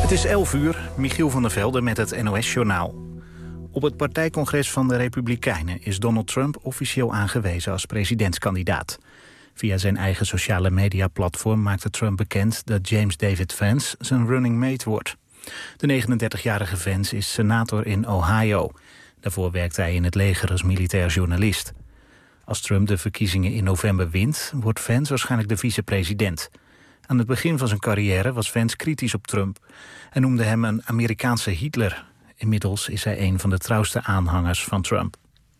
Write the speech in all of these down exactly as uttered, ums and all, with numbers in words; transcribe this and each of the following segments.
Het is elf uur, Michiel van der Velde met het N O S-journaal. Op het partijcongres van de Republikeinen is Donald Trump officieel aangewezen als presidentskandidaat. Via zijn eigen sociale mediaplatform maakte Trump bekend dat James David Vance zijn running mate wordt. De negenendertigjarige Vance is senator in Ohio. Daarvoor werkte hij in het leger als militair journalist. Als Trump de verkiezingen in november wint, wordt Vance waarschijnlijk de vicepresident. Aan het begin van zijn carrière was Vance kritisch op Trump en noemde hem een Amerikaanse Hitler. Inmiddels is hij een van de trouwste aanhangers van Trump.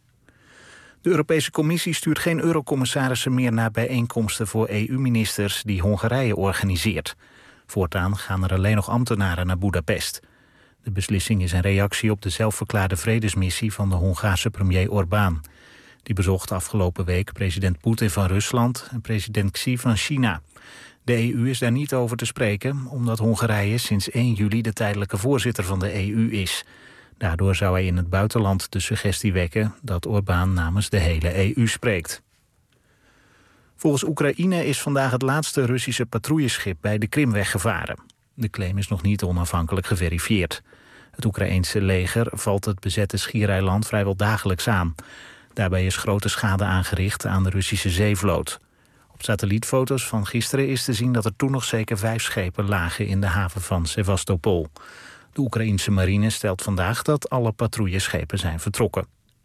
De Europese Commissie stuurt geen eurocommissarissen meer naar bijeenkomsten voor E U-ministers die Hongarije organiseert. Voortaan gaan er alleen nog ambtenaren naar Boedapest. De beslissing is een reactie op de zelfverklaarde vredesmissie van de Hongaarse premier Orbán. Die bezocht afgelopen week president Poetin van Rusland en president Xi van China. De E U is daar niet over te spreken, omdat Hongarije sinds één juli de tijdelijke voorzitter van de E U is. Daardoor zou hij in het buitenland de suggestie wekken dat Orbán namens de hele E U spreekt. Volgens Oekraïne is vandaag het laatste Russische patrouilleschip bij de Krim weggevaren. De claim is nog niet onafhankelijk geverifieerd. Het Oekraïense leger valt het bezette schiereiland vrijwel dagelijks aan. Daarbij is grote schade aangericht aan de Russische zeevloot. Op satellietfoto's van gisteren is te zien dat er toen nog zeker vijf schepen lagen in de haven van Sevastopol. De Oekraïense marine stelt vandaag dat alle patrouilleschepen zijn vertrokken.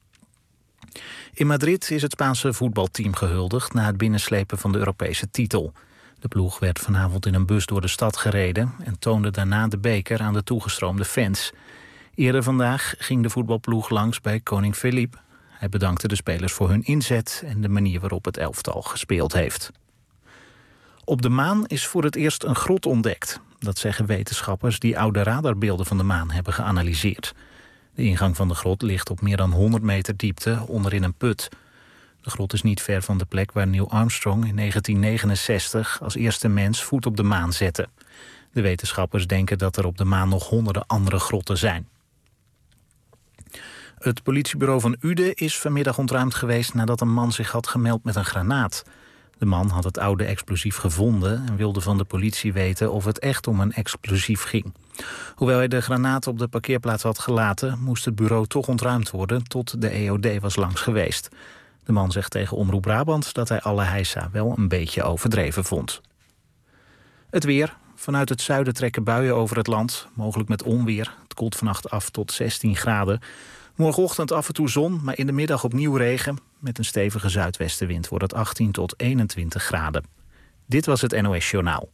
In Madrid is het Spaanse voetbalteam gehuldigd na het binnenslepen van de Europese titel. De ploeg werd vanavond in een bus door de stad gereden en toonde daarna de beker aan de toegestroomde fans. Eerder vandaag ging de voetbalploeg langs bij koning Felipe. Hij bedankte de spelers voor hun inzet en de manier waarop het elftal gespeeld heeft. Op de maan is voor het eerst een grot ontdekt. Dat zeggen wetenschappers die oude radarbeelden van de maan hebben geanalyseerd. De ingang van de grot ligt op meer dan honderd meter diepte onderin een put. De grot is niet ver van de plek waar Neil Armstrong in negentien negenenzestig als eerste mens voet op de maan zette. De wetenschappers denken dat er op de maan nog honderden andere grotten zijn. Het politiebureau van Uden is vanmiddag ontruimd geweest nadat een man zich had gemeld met een granaat. De man had het oude explosief gevonden en wilde van de politie weten of het echt om een explosief ging. Hoewel hij de granaat op de parkeerplaats had gelaten, moest het bureau toch ontruimd worden tot de E O D was langs geweest. De man zegt tegen Omroep Brabant dat hij alle heisa wel een beetje overdreven vond. Het weer. Vanuit het zuiden trekken buien over het land, mogelijk met onweer. Het koelt vannacht af tot zestien graden. Morgenochtend af en toe zon, maar in de middag opnieuw regen. Met een stevige zuidwestenwind wordt het achttien tot eenentwintig graden. Dit was het N O S-journaal.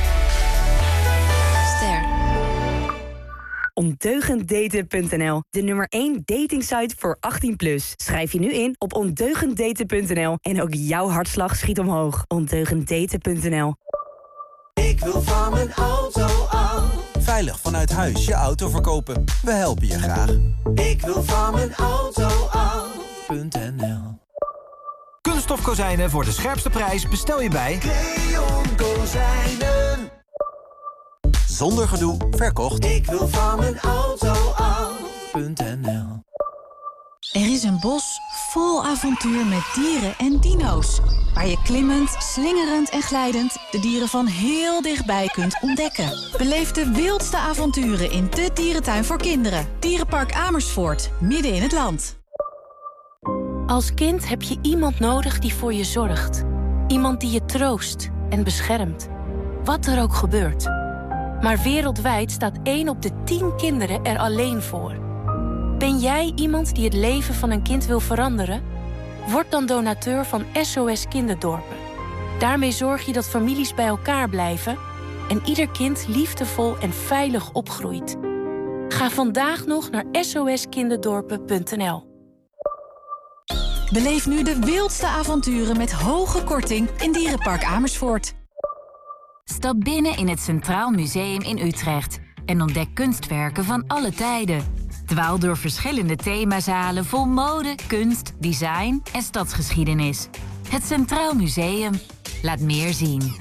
Ster. ondeugend daten punt n l, de nummer één datingsite voor achttien plus. Schrijf je nu in op ondeugend daten punt n l en ook jouw hartslag schiet omhoog. ondeugend daten punt n l. Ik wil van mijn auto af. Veilig vanuit huis je auto verkopen. We helpen je graag. Ik wil van mijn auto af.nl. Kunststof kozijnen voor de scherpste prijs bestel je bij Creon Kozijnen. Zonder gedoe, verkocht. Ik wil van mijn auto af.nl. Er is een bos vol avontuur met dieren en dino's. Waar je klimmend, slingerend en glijdend de dieren van heel dichtbij kunt ontdekken. Beleef de wildste avonturen in de dierentuin voor kinderen. Dierenpark Amersfoort, midden in het land. Als kind heb je iemand nodig die voor je zorgt. Iemand die je troost en beschermt. Wat er ook gebeurt. Maar wereldwijd staat één op de tien kinderen er alleen voor. Ben jij iemand die het leven van een kind wil veranderen? Word dan donateur van S O S Kinderdorpen. Daarmee zorg je dat families bij elkaar blijven en ieder kind liefdevol en veilig opgroeit. Ga vandaag nog naar s o s kinderdorpen punt n l. Beleef nu de wildste avonturen met hoge korting in Dierenpark Amersfoort. Stap binnen in het Centraal Museum in Utrecht en ontdek kunstwerken van alle tijden. Dwaal door verschillende themazalen vol mode, kunst, design en stadsgeschiedenis. Het Centraal Museum laat meer zien.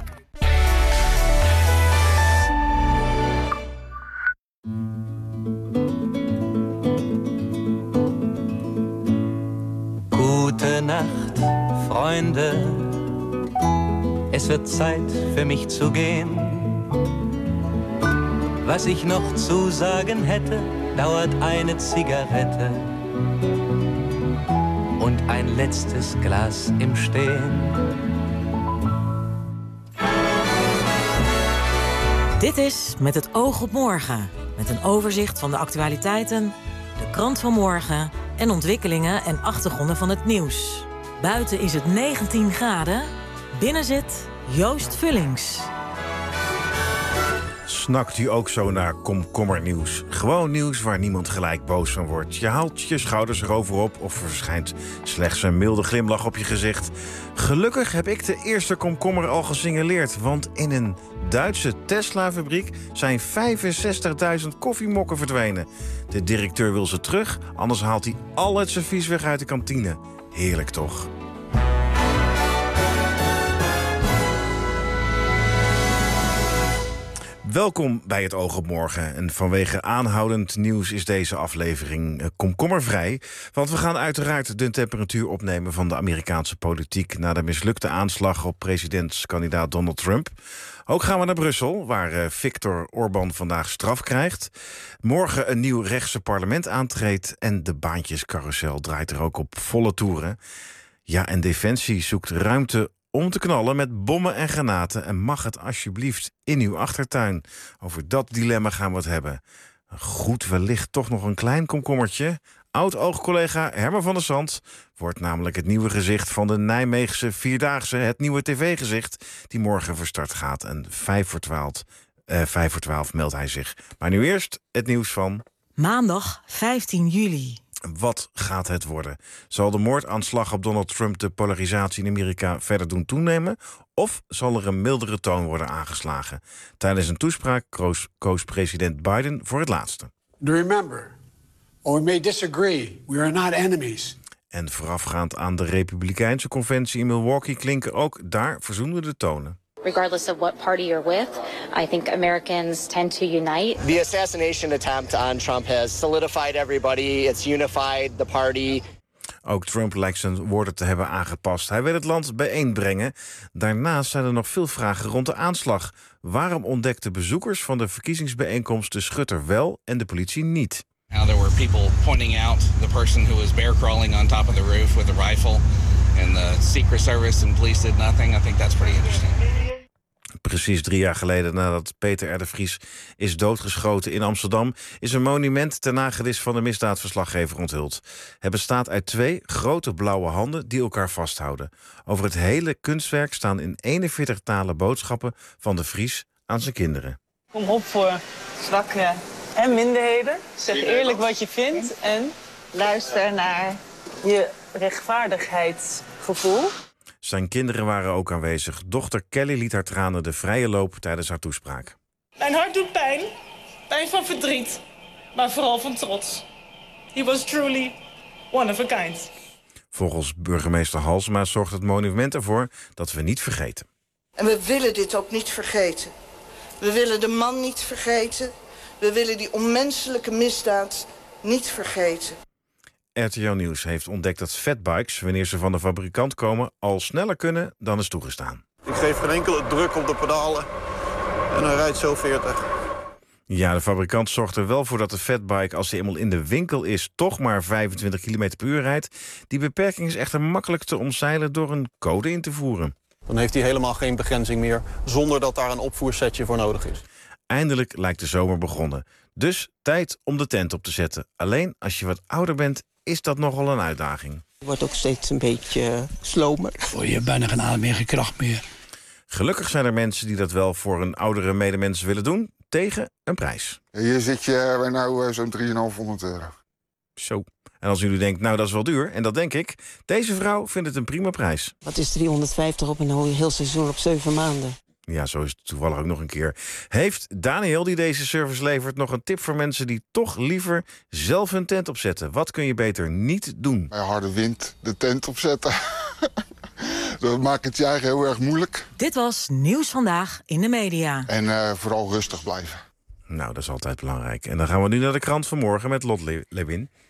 Gute Nacht, Freunde. Es wird Zeit für mich zu gehen. Was ich noch zu sagen hätte, dauert eine Zigarette und ein letztes Glas im Stehen. Dit is Met het oog op morgen. Met een overzicht van de actualiteiten, de krant van morgen en ontwikkelingen en achtergronden van het nieuws. Buiten is het negentien graden. Binnen zit Joost Vullings. Snakt u ook zo naar komkommernieuws? Gewoon nieuws waar niemand gelijk boos van wordt. Je haalt je schouders erover op of er verschijnt slechts een milde glimlach op je gezicht. Gelukkig heb ik de eerste komkommer al gesignaleerd, want in een Duitse Tesla-fabriek zijn vijfenzestigduizend koffiemokken verdwenen. De directeur wil ze terug, anders haalt hij al het servies weg uit de kantine. Heerlijk toch? Welkom bij het Oog op Morgen. En vanwege aanhoudend nieuws is deze aflevering komkommervrij. Want we gaan uiteraard de temperatuur opnemen van de Amerikaanse politiek na de mislukte aanslag op presidentskandidaat Donald Trump. Ook gaan we naar Brussel, waar Viktor Orbán vandaag straf krijgt. Morgen een nieuw rechtse parlement aantreedt en de baantjescarousel draait er ook op volle toeren. Ja, en Defensie zoekt ruimte om te knallen met bommen en granaten. En mag het alsjeblieft in uw achtertuin? Over dat dilemma gaan we het hebben. Goed, wellicht toch nog een klein komkommertje. Oud-oogcollega Herman van der Zand wordt namelijk het nieuwe gezicht van de Nijmeegse Vierdaagse. Het nieuwe tv-gezicht die morgen van start gaat. En vijf voor twaalf, eh, vijf voor twaalf meldt hij zich. Maar nu eerst het nieuws van maandag vijftien juli. Wat gaat het worden? Zal de moordaanslag op Donald Trump de polarisatie in Amerika verder doen toenemen? Of zal er een mildere toon worden aangeslagen? Tijdens een toespraak koos, koos president Biden voor het laatste. Remember, while we may disagree, we are not enemies. En voorafgaand aan de Republikeinse conventie in Milwaukee klinken ook daar verzoenende tonen. Regardless of what party you're with, I think Americans tend to unite. The assassination attempt on Trump has solidified everybody. It's unified the party. Ook Trump lijkt zijn woorden te hebben aangepast. Hij wil het land bijeenbrengen. Daarnaast zijn er nog veel vragen rond de aanslag. Waarom ontdekten bezoekers van de verkiezingsbijeenkomst de schutter wel en de politie niet? Now there were people pointing out the person who was bear crawling on top of the roof with a rifle, and the Secret Service and police did nothing. I think that's pretty interesting. Precies drie jaar geleden nadat Peter R. de Vries is doodgeschoten in Amsterdam, is een monument ter nagedis van de misdaadverslaggever onthuld. Het bestaat uit twee grote blauwe handen die elkaar vasthouden. Over het hele kunstwerk staan in eenenveertig talen boodschappen van de Vries aan zijn kinderen. Kom op voor zwakken en minderheden. Zeg eerlijk wat je vindt en luister naar je rechtvaardigheidsgevoel. Zijn kinderen waren ook aanwezig. Dochter Kelly liet haar tranen de vrije loop tijdens haar toespraak. Mijn hart doet pijn. Pijn van verdriet. Maar vooral van trots. He was truly one of a kind. Volgens burgemeester Halsema zorgt het monument ervoor dat we niet vergeten. En we willen dit ook niet vergeten. We willen de man niet vergeten. We willen die onmenselijke misdaad niet vergeten. R T L Nieuws heeft ontdekt dat fatbikes, wanneer ze van de fabrikant komen, al sneller kunnen dan is toegestaan. Ik geef geen enkele druk op de pedalen en hij rijdt zo veertig. Ja, de fabrikant zorgt er wel voor dat de fatbike, als ze eenmaal in de winkel is, toch maar vijfentwintig kilometer per uur rijdt. Die beperking is echter makkelijk te omzeilen door een code in te voeren. Dan heeft hij helemaal geen begrenzing meer, zonder dat daar een opvoersetje voor nodig is. Eindelijk lijkt de zomer begonnen. Dus tijd om de tent op te zetten. Alleen als je wat ouder bent, is dat nogal een uitdaging. Het wordt ook steeds een beetje slomer. Oh, je hebt bijna geen adem meer, geen kracht meer. Gelukkig zijn er mensen die dat wel voor een oudere medemens willen doen, tegen een prijs. Hier zit je bij nou zo'n drieduizendvijfhonderd euro. Zo. En als u denkt, nou dat is wel duur, en dat denk ik, deze vrouw vindt het een prima prijs. Wat is driehonderdvijftig op een heel seizoen op zeven maanden? Ja, zo is het toevallig ook nog een keer. Heeft Daniel, die deze service levert, nog een tip voor mensen die toch liever zelf hun tent opzetten? Wat kun je beter niet doen? Bij harde wind de tent opzetten. Dat maakt het je eigen heel erg moeilijk. Dit was Nieuws Vandaag in de Media. En uh, vooral rustig blijven. Nou, dat is altijd belangrijk. En dan gaan we nu naar de krant van morgen met Lot Le- Lewin.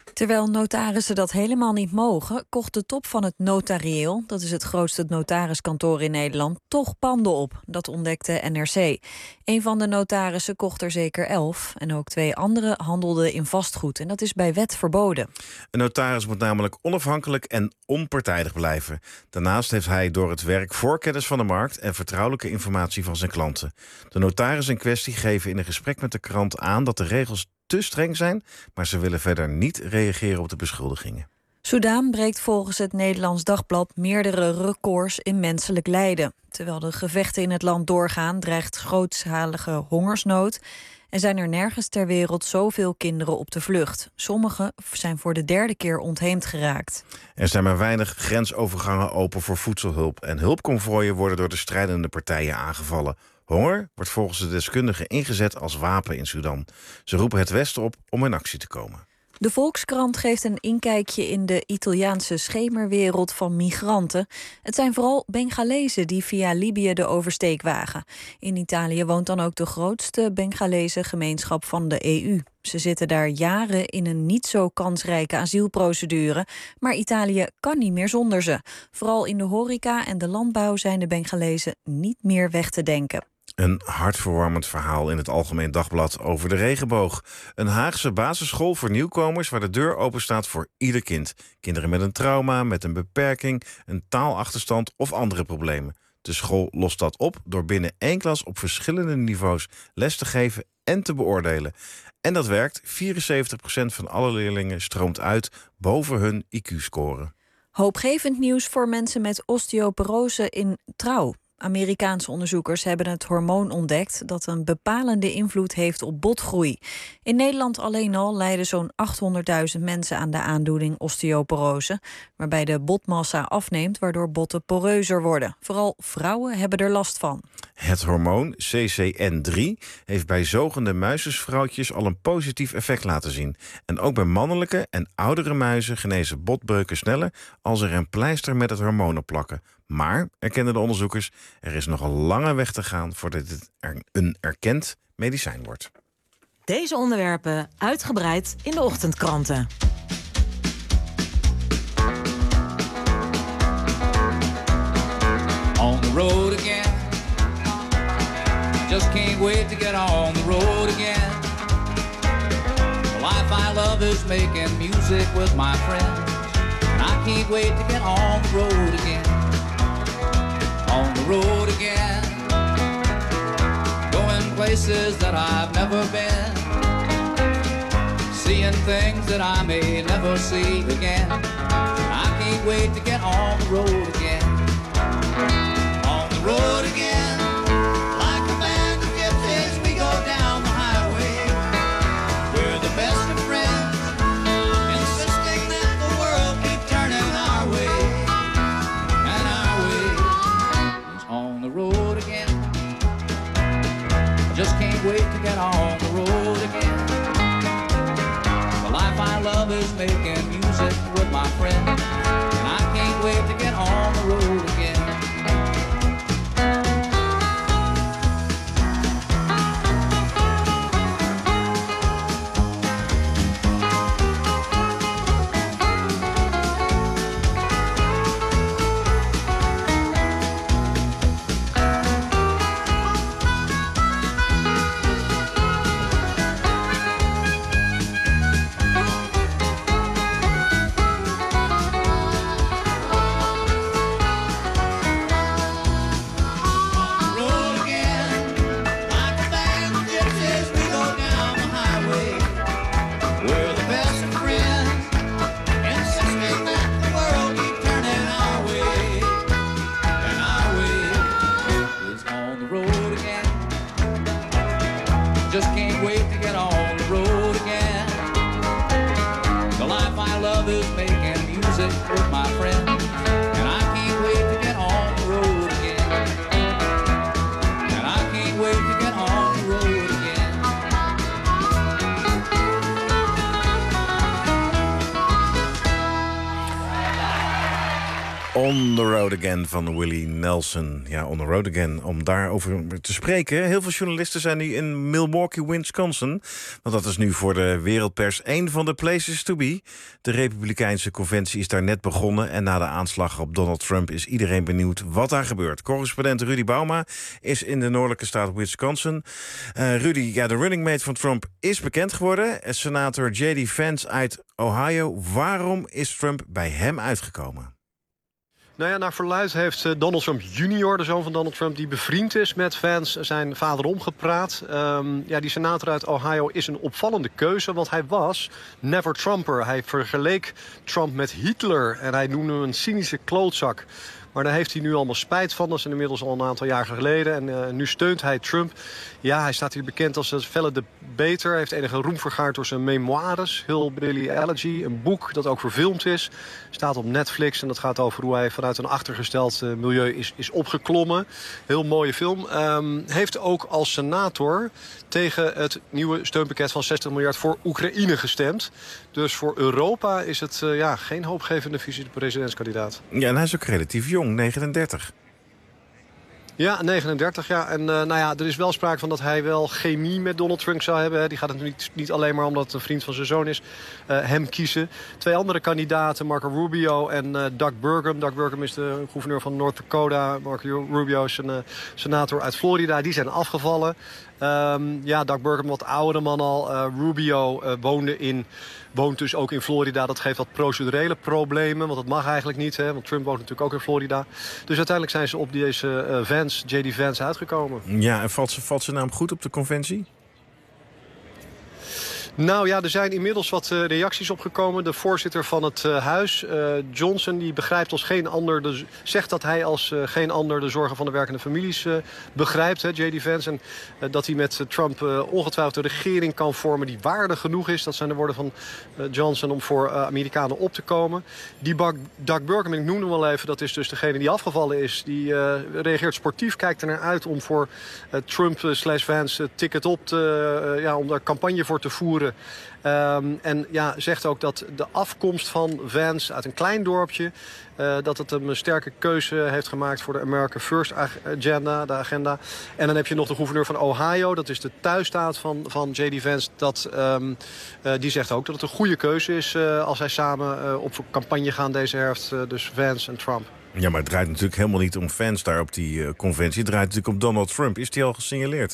Terwijl notarissen dat helemaal niet mogen, kocht de top van het notarieel, dat is het grootste notariskantoor in Nederland, toch panden op. Dat ontdekte N R C. Een van de notarissen kocht er zeker elf en ook twee anderen handelden in vastgoed. En dat is bij wet verboden. Een notaris moet namelijk onafhankelijk en onpartijdig blijven. Daarnaast heeft hij door het werk voorkennis van de markt en vertrouwelijke informatie van zijn klanten. De notaris in kwestie geven in een gesprek met de krant aan dat de regels te streng zijn, maar ze willen verder niet reageren op de beschuldigingen. Soedan breekt volgens het Nederlands Dagblad meerdere records in menselijk lijden. Terwijl de gevechten in het land doorgaan, dreigt grootschalige hongersnood en zijn er nergens ter wereld zoveel kinderen op de vlucht. Sommigen zijn voor de derde keer ontheemd geraakt. Er zijn maar weinig grensovergangen open voor voedselhulp en hulpconvooien worden door de strijdende partijen aangevallen. Honger wordt volgens de deskundigen ingezet als wapen in Sudan. Ze roepen het Westen op om in actie te komen. De Volkskrant geeft een inkijkje in de Italiaanse schemerwereld van migranten. Het zijn vooral Bengalezen die via Libië de oversteek wagen. In Italië woont dan ook de grootste Bengalese gemeenschap van de E U. Ze zitten daar jaren in een niet zo kansrijke asielprocedure, maar Italië kan niet meer zonder ze. Vooral in de horeca en de landbouw zijn de Bengalezen niet meer weg te denken. Een hartverwarmend verhaal in het Algemeen Dagblad over de regenboog. Een Haagse basisschool voor nieuwkomers waar de deur open staat voor ieder kind. Kinderen met een trauma, met een beperking, een taalachterstand of andere problemen. De school lost dat op door binnen één klas op verschillende niveaus les te geven en te beoordelen. En dat werkt. vierenzeventig procent van alle leerlingen stroomt uit boven hun I Q-score. Hoopgevend nieuws voor mensen met osteoporose in Trouw. Amerikaanse onderzoekers hebben het hormoon ontdekt dat een bepalende invloed heeft op botgroei. In Nederland alleen al lijden zo'n achthonderdduizend mensen aan de aandoening osteoporose, waarbij de botmassa afneemt waardoor botten poreuzer worden. Vooral vrouwen hebben er last van. Het hormoon C C N drie heeft bij zogende muizensvrouwtjes al een positief effect laten zien. En ook bij mannelijke en oudere muizen genezen botbreuken sneller als er een pleister met het hormoon op plakken. Maar, erkennen de onderzoekers, er is nog een lange weg te gaan voordat dit een erkend medicijn wordt. Deze onderwerpen uitgebreid in de ochtendkranten. On the road again. Just can't wait to get on the road again. The life I love is making music with my friends. And I can't wait to get on the road again. On the road again, going places that I've never been, seeing things that I may never see again. I can't wait to get on the road again. On the road again, like a band of gypsies, we go down the highway. We're the best of friends, insisting that the world keep turning our way. And our way on the road again. I just can't wait to get on the road again. The life I love is making music with my friends, and I can't wait to get on the road again. On the Road Again van Willie Nelson. Ja, On the Road Again. Om daarover te spreken. Heel veel journalisten zijn nu in Milwaukee, Wisconsin. Want dat is nu voor de wereldpers één van de places to be. De Republikeinse conventie is daar net begonnen. En na de aanslag op Donald Trump is iedereen benieuwd wat daar gebeurt. Correspondent Rudy Bauma is in de noordelijke staat Wisconsin. Uh, Rudy, ja, de running mate van Trump is bekend geworden. Senator J D Vance uit Ohio. Waarom is Trump bij hem uitgekomen? Nou ja, naar verluidt heeft Donald Trump junior, de zoon van Donald Trump, die bevriend is met Vance, zijn vader omgepraat. Um, ja, die senator uit Ohio is een opvallende keuze, want hij was never Trumper. Hij vergeleek Trump met Hitler en hij noemde hem een cynische klootzak. Maar daar heeft hij nu allemaal spijt van. Dat is inmiddels al een aantal jaar geleden. En uh, nu steunt hij Trump. Ja, hij staat hier bekend als een felle debater. Hij heeft enige roem vergaard door zijn memoires. Hillbilly Elegy, een boek dat ook verfilmd is. Staat op Netflix en dat gaat over hoe hij vanuit een achtergesteld uh, milieu is, is opgeklommen. Heel mooie film. Um, heeft ook als senator tegen het nieuwe steunpakket van zestig miljard voor Oekraïne gestemd. Dus voor Europa is het uh, ja, geen hoopgevende vice-presidentskandidaat. Ja, en hij is ook relatief jong, negenendertig. Ja, negenendertig, ja. En uh, nou ja, er is wel sprake van dat hij wel chemie met Donald Trump zou hebben. Hè. Die gaat het niet, niet alleen maar omdat het een vriend van zijn zoon is, uh, hem kiezen. Twee andere kandidaten, Marco Rubio en uh, Doug Burgum. Doug Burgum is de gouverneur van North Dakota. Marco Rubio is een uh, senator uit Florida. Die zijn afgevallen. Um, ja, Doug Burgum, wat oudere man al. Uh, Rubio uh, woonde in... woont dus ook in Florida. Dat geeft wat procedurele problemen, want dat mag eigenlijk niet. Hè, want Trump woont natuurlijk ook in Florida. Dus uiteindelijk zijn ze op deze uh, Vance, J D Vance, uitgekomen. Ja, en valt, valt zijn naam goed op de conventie? Nou ja, er zijn inmiddels wat uh, reacties opgekomen. De voorzitter van het uh, huis, uh, Johnson, die begrijpt als geen ander... De, zegt dat hij als uh, geen ander de zorgen van de werkende families uh, begrijpt, hè, J D Vance. En uh, dat hij met uh, Trump uh, ongetwijfeld een regering kan vormen die waardig genoeg is. Dat zijn de woorden van uh, Johnson om voor uh, Amerikanen op te komen. Die Bug, Doug Burgum, ik noemde hem al even, dat is dus degene die afgevallen is. Die uh, reageert sportief, kijkt er naar uit om voor uh, Trump uh, slash Vance uh, ticket op te... Uh, ja, om daar campagne voor te voeren. Um, en ja, zegt ook dat de afkomst van Vance uit een klein dorpje... Uh, dat het hem een sterke keuze heeft gemaakt voor de America First agenda, de agenda. En dan heb je nog de gouverneur van Ohio. Dat is de thuisstaat van, van J D Vance. Dat, um, uh, die zegt ook dat het een goede keuze is uh, als zij samen uh, op campagne gaan deze herfst. Uh, dus Vance en Trump. Ja, maar het draait natuurlijk helemaal niet om Vance daar op die uh, conventie. Het draait natuurlijk om Donald Trump. Is die al gesignaleerd?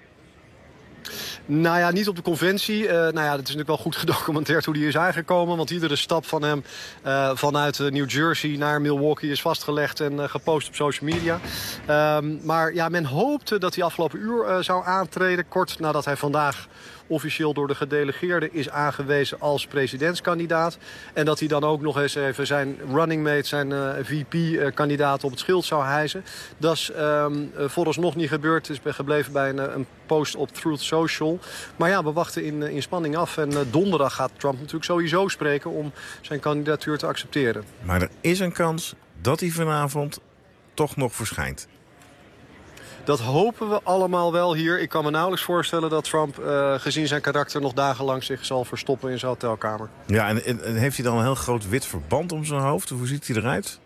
Nou ja, niet op de conventie. Uh, nou ja, het is natuurlijk wel goed gedocumenteerd hoe die is aangekomen. Want iedere stap van hem uh, vanuit uh, New Jersey naar Milwaukee is vastgelegd en uh, gepost op social media. Um, maar ja, men hoopte dat hij afgelopen uur uh, zou aantreden. Kort nadat hij vandaag officieel door de gedelegeerden is aangewezen als presidentskandidaat. En dat hij dan ook nog eens even zijn running mate, zijn uh, V P-kandidaat op het schild zou hijsen. Dat is um, vooralsnog niet gebeurd. Het is gebleven bij een, een post op Truth Social. Maar ja, we wachten in, in spanning af. En uh, donderdag gaat Trump natuurlijk sowieso spreken om zijn kandidatuur te accepteren. Maar er is een kans dat hij vanavond toch nog verschijnt. Dat hopen we allemaal wel hier. Ik kan me nauwelijks voorstellen dat Trump, uh, gezien zijn karakter, nog dagenlang zich zal verstoppen in zijn hotelkamer. Ja, en, en, en heeft hij dan een heel groot wit verband om zijn hoofd? Hoe ziet hij eruit?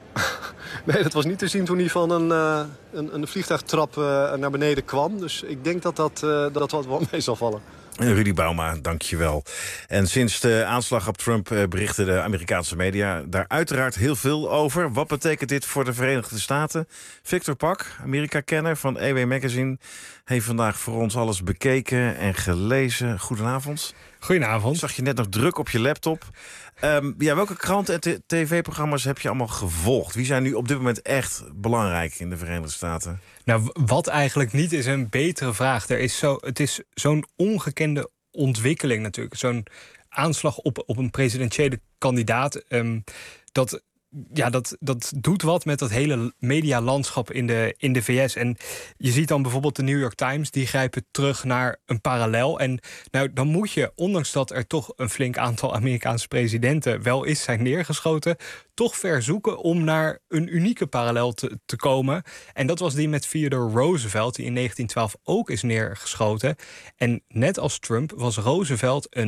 Nee, dat was niet te zien toen hij van een, uh, een, een vliegtuigtrap uh, naar beneden kwam. Dus ik denk dat dat, uh, dat wat wel mee zal vallen. Rudy Bauma, dank je wel. En sinds de aanslag op Trump uh, berichten de Amerikaanse media daar uiteraard heel veel over. Wat betekent dit voor de Verenigde Staten? Victor Pak, Amerika-kenner van E W Magazine, heeft vandaag voor ons alles bekeken en gelezen. Goedenavond. Goedenavond. Zag je net nog druk op je laptop. Um, ja, welke kranten en tv-programma's heb je allemaal gevolgd? Wie zijn nu op dit moment echt belangrijk in de Verenigde Staten? Nou, wat eigenlijk niet is een betere vraag. Er is zo, het is zo'n ongekende ontwikkeling natuurlijk. Zo'n aanslag op, op een presidentiële kandidaat. Um, dat, ja, dat, dat doet wat met dat hele medialandschap in de, in de V S. En je ziet dan bijvoorbeeld de New York Times, die grijpen terug naar een parallel. En nou, dan moet je, ondanks dat er toch een flink aantal Amerikaanse presidenten wel is zijn neergeschoten, toch verzoeken om naar een unieke parallel te, te komen. En dat was die met Theodore Roosevelt, die in negentien twaalf ook is neergeschoten. En net als Trump was Roosevelt een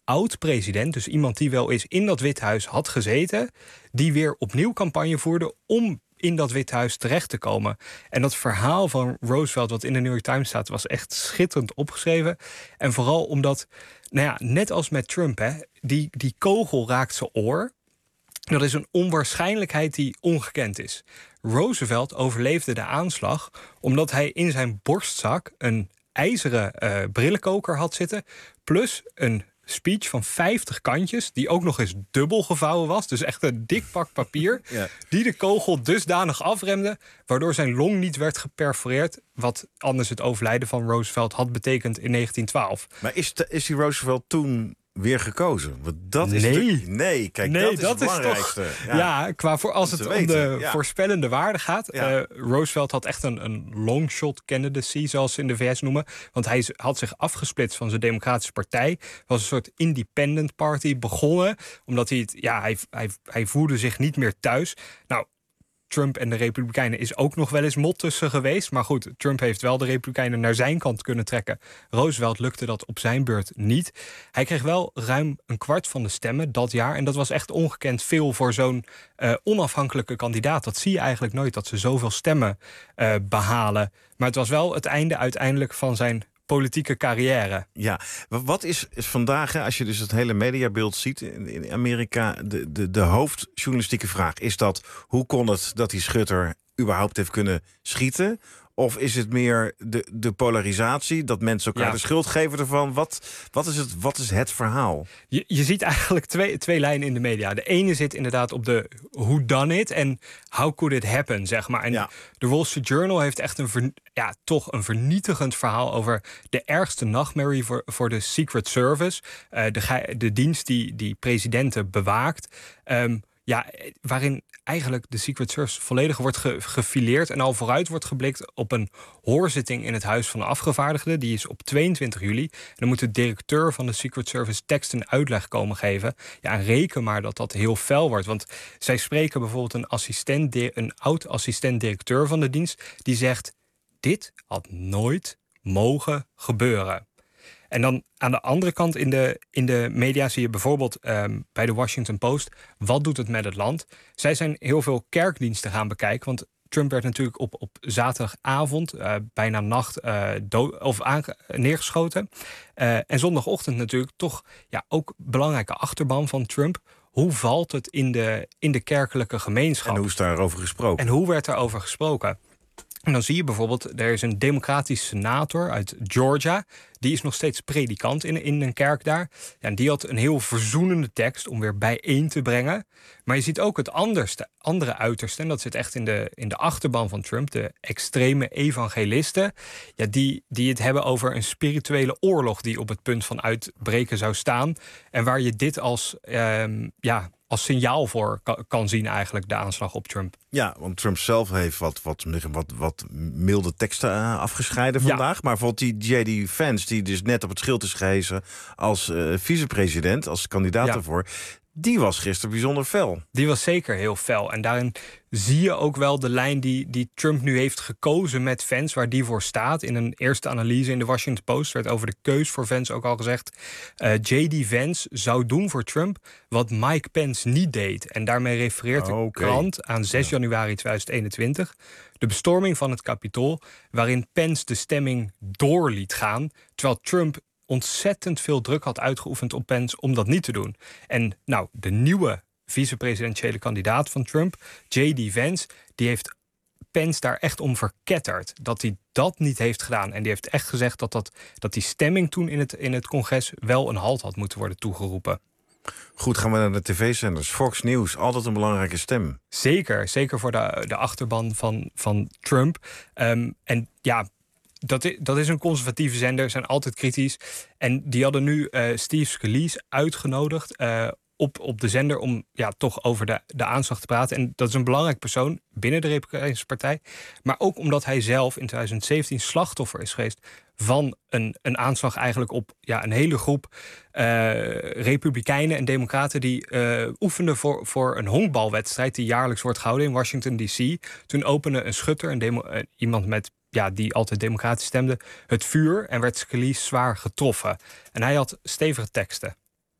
oud-president, dus iemand die wel eens in dat Withuis had gezeten, die weer opnieuw campagne voerde om in dat Withuis terecht te komen. En dat verhaal van Roosevelt, wat in de New York Times staat, was echt schitterend opgeschreven. En vooral omdat, nou ja, net als met Trump, hè, die, die kogel raakt zijn oor. Dat is een onwaarschijnlijkheid die ongekend is. Roosevelt overleefde de aanslag omdat hij in zijn borstzak een ijzeren uh, brillenkoker had zitten, plus een speech van vijftig kantjes, die ook nog eens dubbel gevouwen was, dus echt een dik pak papier, ja. die de kogel dusdanig afremde, waardoor zijn long niet werd geperforeerd, wat anders het overlijden van Roosevelt had betekend in negentien twaalf. Maar is, de, is die Roosevelt toen weer gekozen? Want dat is nee. De, nee, kijk, nee, dat is dat het is belangrijkste. Toch, ja. ja, qua voor als het om weten. de ja. voorspellende waarde gaat. Ja. Uh, Roosevelt had echt een, een longshot candidacy, zoals ze in de V S noemen. Want hij had zich afgesplitst van zijn Democratische Partij. Was een soort independent party begonnen. Omdat hij het, ja, hij, hij, hij voelde zich niet meer thuis. Nou, Trump en de Republikeinen is ook nog wel eens mot tussen geweest. Maar goed, Trump heeft wel de Republikeinen naar zijn kant kunnen trekken. Roosevelt lukte dat op zijn beurt niet. Hij kreeg wel ruim een kwart van de stemmen dat jaar. En dat was echt ongekend veel voor zo'n uh, onafhankelijke kandidaat. Dat zie je eigenlijk nooit, dat ze zoveel stemmen uh, behalen. Maar het was wel het einde uiteindelijk van zijn politieke carrière. Ja, wat is, is vandaag, hè, als je dus het hele mediabeeld ziet in, in Amerika, de, de, de hoofdjournalistieke vraag, is dat hoe kon het dat die schutter überhaupt heeft kunnen schieten? Of is het meer de, de polarisatie, dat mensen elkaar ja. de schuld geven ervan? Wat, wat, is, het, wat is het verhaal? Je, je ziet eigenlijk twee, twee lijnen in de media. De ene zit inderdaad op de who done it en how could it happen, zeg maar. En ja. de Wall Street Journal heeft echt een, ver, ja, toch een vernietigend verhaal over de ergste nachtmerrie voor, voor de Secret Service. Uh, de, de dienst die, die presidenten bewaakt. Um, ja, waarin eigenlijk de Secret Service volledig wordt ge- gefileerd en al vooruit wordt geblikt op een hoorzitting in het Huis van de Afgevaardigden. Die is op tweeëntwintig juli. En dan moet de directeur van de Secret Service tekst en uitleg komen geven. Ja, en reken maar dat dat heel fel wordt. Want zij spreken bijvoorbeeld een, assistent, een oud-assistent-directeur van de dienst, die zegt, dit had nooit mogen gebeuren. En dan aan de andere kant in de, in de media zie je bijvoorbeeld um, bij de Washington Post, wat doet het met het land? Zij zijn heel veel kerkdiensten gaan bekijken, want Trump werd natuurlijk op, op zaterdagavond, uh, bijna nacht, uh, dood, of aange- neergeschoten. Uh, en zondagochtend natuurlijk toch ja, ook belangrijke achterban van Trump. Hoe valt het in de, in de kerkelijke gemeenschap? En hoe is daarover gesproken? En hoe werd daarover gesproken? En dan zie je bijvoorbeeld, er is een democratisch senator uit Georgia, die is nog steeds predikant in, in een kerk daar. Ja, en die had een heel verzoenende tekst om weer bijeen te brengen. Maar je ziet ook het anderste, andere uiterste, en dat zit echt in de, in de achterban van Trump, de extreme evangelisten, ja, die, die het hebben over een spirituele oorlog die op het punt van uitbreken zou staan. En waar je dit als, um, ja, als signaal voor kan zien eigenlijk, de aanslag op Trump. Ja, want Trump zelf heeft wat, wat, wat, wat milde teksten afgescheiden vandaag. Ja. Maar bijvoorbeeld die J D Vance, die dus net op het schild is gehezen als uh, vicepresident, als kandidaat ja. ervoor, die was gisteren bijzonder fel. Die was zeker heel fel. En daarin zie je ook wel de lijn die, die Trump nu heeft gekozen met Vance, waar die voor staat. In een eerste analyse in de Washington Post werd over de keus voor Vance ook al gezegd. Uh, J D Vance zou doen voor Trump wat Mike Pence niet deed. En daarmee refereert de okay. krant aan zes januari tweeduizend eenentwintig. De bestorming van het Capitool, waarin Pence de stemming door liet gaan, terwijl Trump ontzettend veel druk had uitgeoefend op Pence om dat niet te doen. En nou, de nieuwe vicepresidentiële kandidaat van Trump, J D Vance, die heeft Pence daar echt om verketterd dat hij dat niet heeft gedaan. En die heeft echt gezegd dat, dat, dat die stemming toen in het, in het congres wel een halt had moeten worden toegeroepen. Goed, gaan we naar de tv-zenders. Fox News, altijd een belangrijke stem. Zeker, zeker voor de, de achterban van, van Trump. Um, en ja, Dat is, dat is een conservatieve zender, zijn altijd kritisch. En die hadden nu uh, Steve Scalise uitgenodigd uh, op, op de zender om ja, toch over de, de aanslag te praten. En dat is een belangrijk persoon binnen de Republikeinse Partij. Maar ook omdat hij zelf in twintig zeventien slachtoffer is geweest van een, een aanslag eigenlijk op ja, een hele groep uh, Republikeinen en Democraten die uh, oefenden voor, voor een honkbalwedstrijd die jaarlijks wordt gehouden in Washington D C. Toen opende een schutter, een demo, uh, iemand met ja, die altijd democratisch stemde, het vuur en werd Scalise zwaar getroffen. En hij had stevige teksten.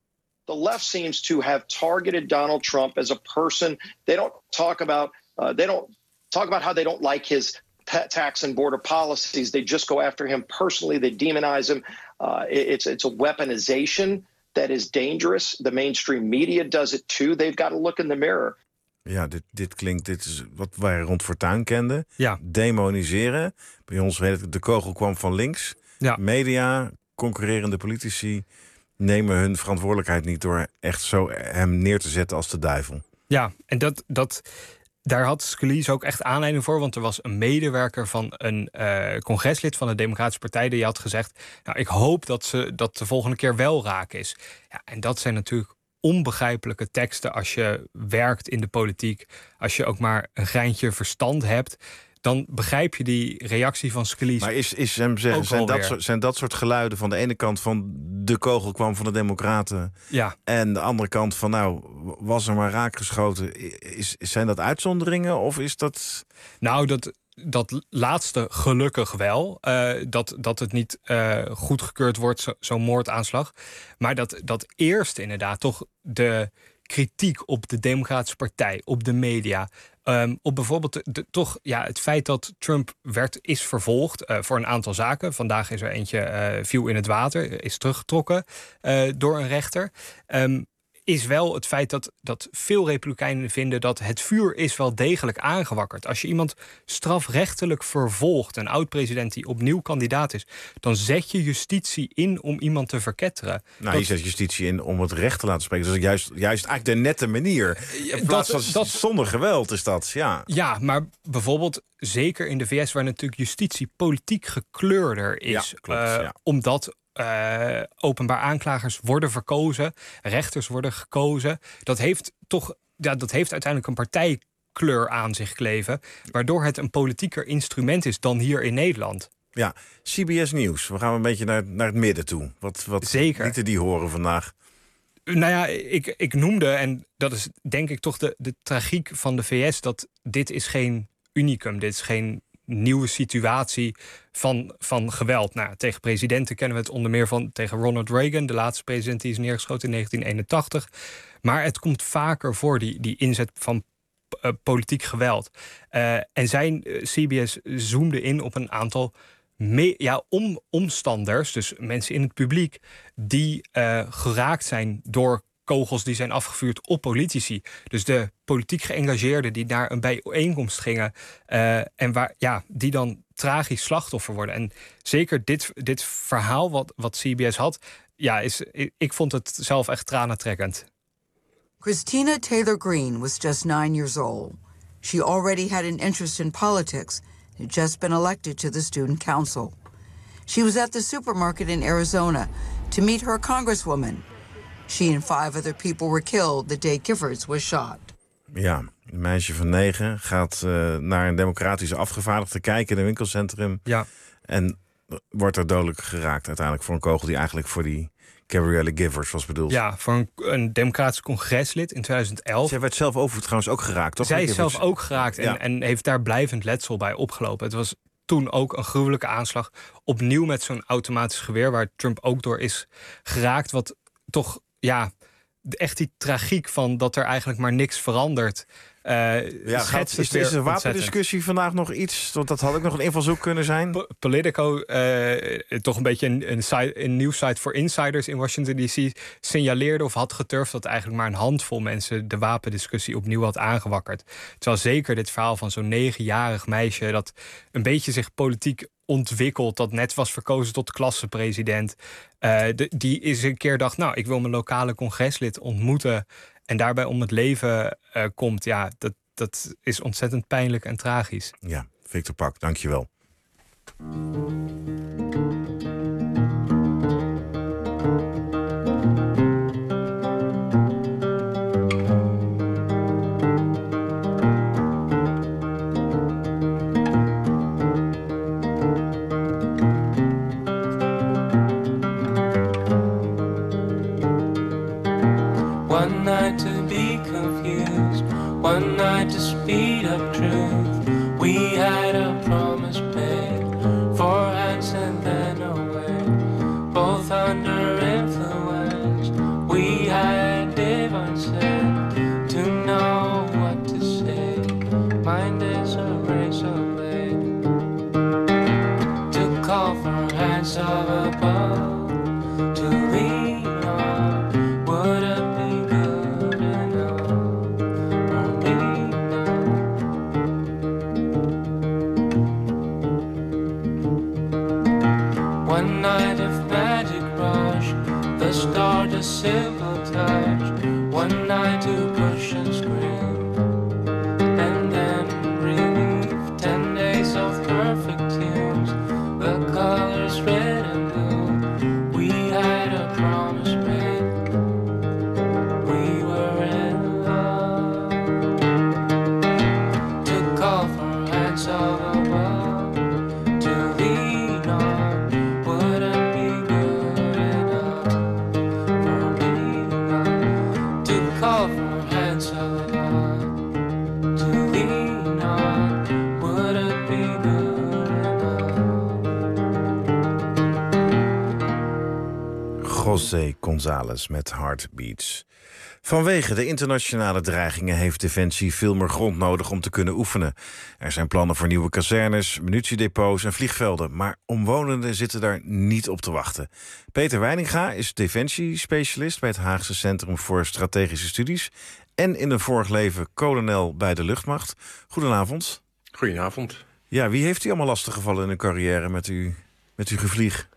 the left seems to have targeted Donald Trump as a person. They don't talk about uh, they don't talk about how they don't like his tax and border policies. They just go after him personally. They demonize him. Uh, it's it's a weaponization that is dangerous. The mainstream media does it too. They've got to look in the mirror. Ja, dit, dit klinkt, dit is wat wij rond Fortuyn kenden. Ja. Demoniseren. Bij ons weet het, de kogel kwam van links. Ja. Media, concurrerende politici nemen hun verantwoordelijkheid niet door echt zo hem neer te zetten als de duivel. Ja, en dat, dat, daar had Scalise ook echt aanleiding voor. Want er was een medewerker van een uh, congreslid van de Democratische Partij die had gezegd, nou, ik hoop dat ze dat de volgende keer wel raak is. Ja, en dat zijn natuurlijk onbegrijpelijke teksten als je werkt in de politiek. Als je ook maar een greintje verstand hebt, dan begrijp je die reactie van Scalise. Maar is, is hem zeggen, zijn, dat soort, zijn dat soort geluiden van de ene kant van de kogel kwam van de Democraten, ja, en de andere kant van nou was er maar raak geschoten. Is, zijn dat uitzonderingen of is dat? Nou, dat dat laatste gelukkig wel. Uh, dat, dat het niet uh, goedgekeurd wordt, zo, zo'n moordaanslag. Maar dat, dat eerste inderdaad toch de kritiek op de Democratische Partij, op de media, Um, op bijvoorbeeld de, de, toch ja, het feit dat Trump werd, is vervolgd uh, voor een aantal zaken. Vandaag is er eentje uh, viel in het water, is teruggetrokken uh, door een rechter. Um, is wel het feit dat, dat veel Republikeinen vinden dat het vuur is wel degelijk aangewakkerd. Als je iemand strafrechtelijk vervolgt, een oud-president die opnieuw kandidaat is, dan zet je justitie in om iemand te verketteren. Nou, dat, je zet justitie in om het recht te laten spreken. Dat is juist, juist eigenlijk de nette manier. In plaats dat, van dat, zonder geweld is dat, ja. Ja, maar bijvoorbeeld zeker in de V S, waar natuurlijk justitie politiek gekleurder is. Ja, klopt, uh, ja. Omdat Uh, openbaar aanklagers worden verkozen, rechters worden gekozen. Dat heeft toch, ja, dat heeft uiteindelijk een partijkleur aan zich kleven, waardoor het een politieker instrument is dan hier in Nederland. Ja, C B S Nieuws. We gaan een beetje naar, naar het midden toe. Wat, wat Zeker. lieten die horen vandaag? Nou ja, ik, ik noemde, en dat is denk ik toch de, de tragiek van de V S, dat dit is geen unicum, dit is geen nieuwe situatie van, van geweld. Nou, tegen presidenten kennen we het onder meer van tegen Ronald Reagan, de laatste president die is neergeschoten in negentien eenentachtig. Maar het komt vaker voor, die, die inzet van uh, politiek geweld. Uh, en zijn uh, C B S zoomde in op een aantal me- ja, om, omstanders, dus mensen in het publiek, die uh, geraakt zijn door kogels die zijn afgevuurd op politici. Dus de politiek geëngageerden die naar een bijeenkomst gingen uh, en waar, ja, die dan tragisch slachtoffer worden. En zeker dit, dit verhaal wat, wat C B S had, ja, is, ik, ik vond het zelf echt tranentrekkend. Christina Taylor Greene was just nine years old. She already had an interest in politics and had just been elected to the student council. She was at the supermarket in Arizona to meet her congresswoman. She and five other people were killed the day Giffords was shot. Ja, een meisje van negen gaat uh, naar een democratische afgevaardigde kijken in een winkelcentrum. Ja. En wordt er dodelijk geraakt uiteindelijk voor een kogel die eigenlijk voor die Gabrielle Giffords was bedoeld. Ja, voor een, een democratisch congreslid in twintig elf. Zij werd zelf over trouwens ook geraakt, toch? Zij is zelf ook geraakt en, ja. en heeft daar blijvend letsel bij opgelopen. Het was toen ook een gruwelijke aanslag. Opnieuw met zo'n automatisch geweer waar Trump ook door is geraakt. Wat toch, ja, echt die tragiek van dat er eigenlijk maar niks verandert. Uh, ja, gaat, is deze wapendiscussie vandaag nog iets? Want dat had ook nog een invalshoek kunnen zijn. Po- Politico, uh, toch een beetje een, een, site, een nieuwssite voor insiders in Washington D C, signaleerde of had geturfd dat eigenlijk maar een handvol mensen de wapendiscussie opnieuw had aangewakkerd. Terwijl zeker dit verhaal van zo'n negenjarig meisje dat een beetje zich politiek ontwikkeld, dat net was verkozen tot klassenpresident. Uh, de, die is een keer dacht, nou, ik wil mijn lokale congreslid ontmoeten en daarbij om het leven uh, komt. Ja, dat, dat is ontzettend pijnlijk en tragisch. Ja, Victor Pak, dankjewel. One night to be confused, one night to speed up truth. We had a promise made, four hands and then away, both under influence. We had The start a simple touch, one night to push and scream, and then relief, ten days of perfect tunes, the colors red and blue. We had a promise made, we were in love. To call for hands of above, to lean on, wouldn't be good enough for me. To call for hands of above, to lean on, wouldn't be good enough. José González met Heartbeats. Vanwege de internationale dreigingen heeft Defensie veel meer grond nodig om te kunnen oefenen. Er zijn plannen voor nieuwe kazernes, munitiedepots en vliegvelden, maar omwonenden zitten daar niet op te wachten. Peter Weininga is defensiespecialist bij het Haagse Centrum voor Strategische Studies en in een vorig leven kolonel bij de luchtmacht. Goedenavond. Goedenavond. Ja, wie heeft u allemaal lastig gevallen in uw carrière met, u, met uw gevlieg?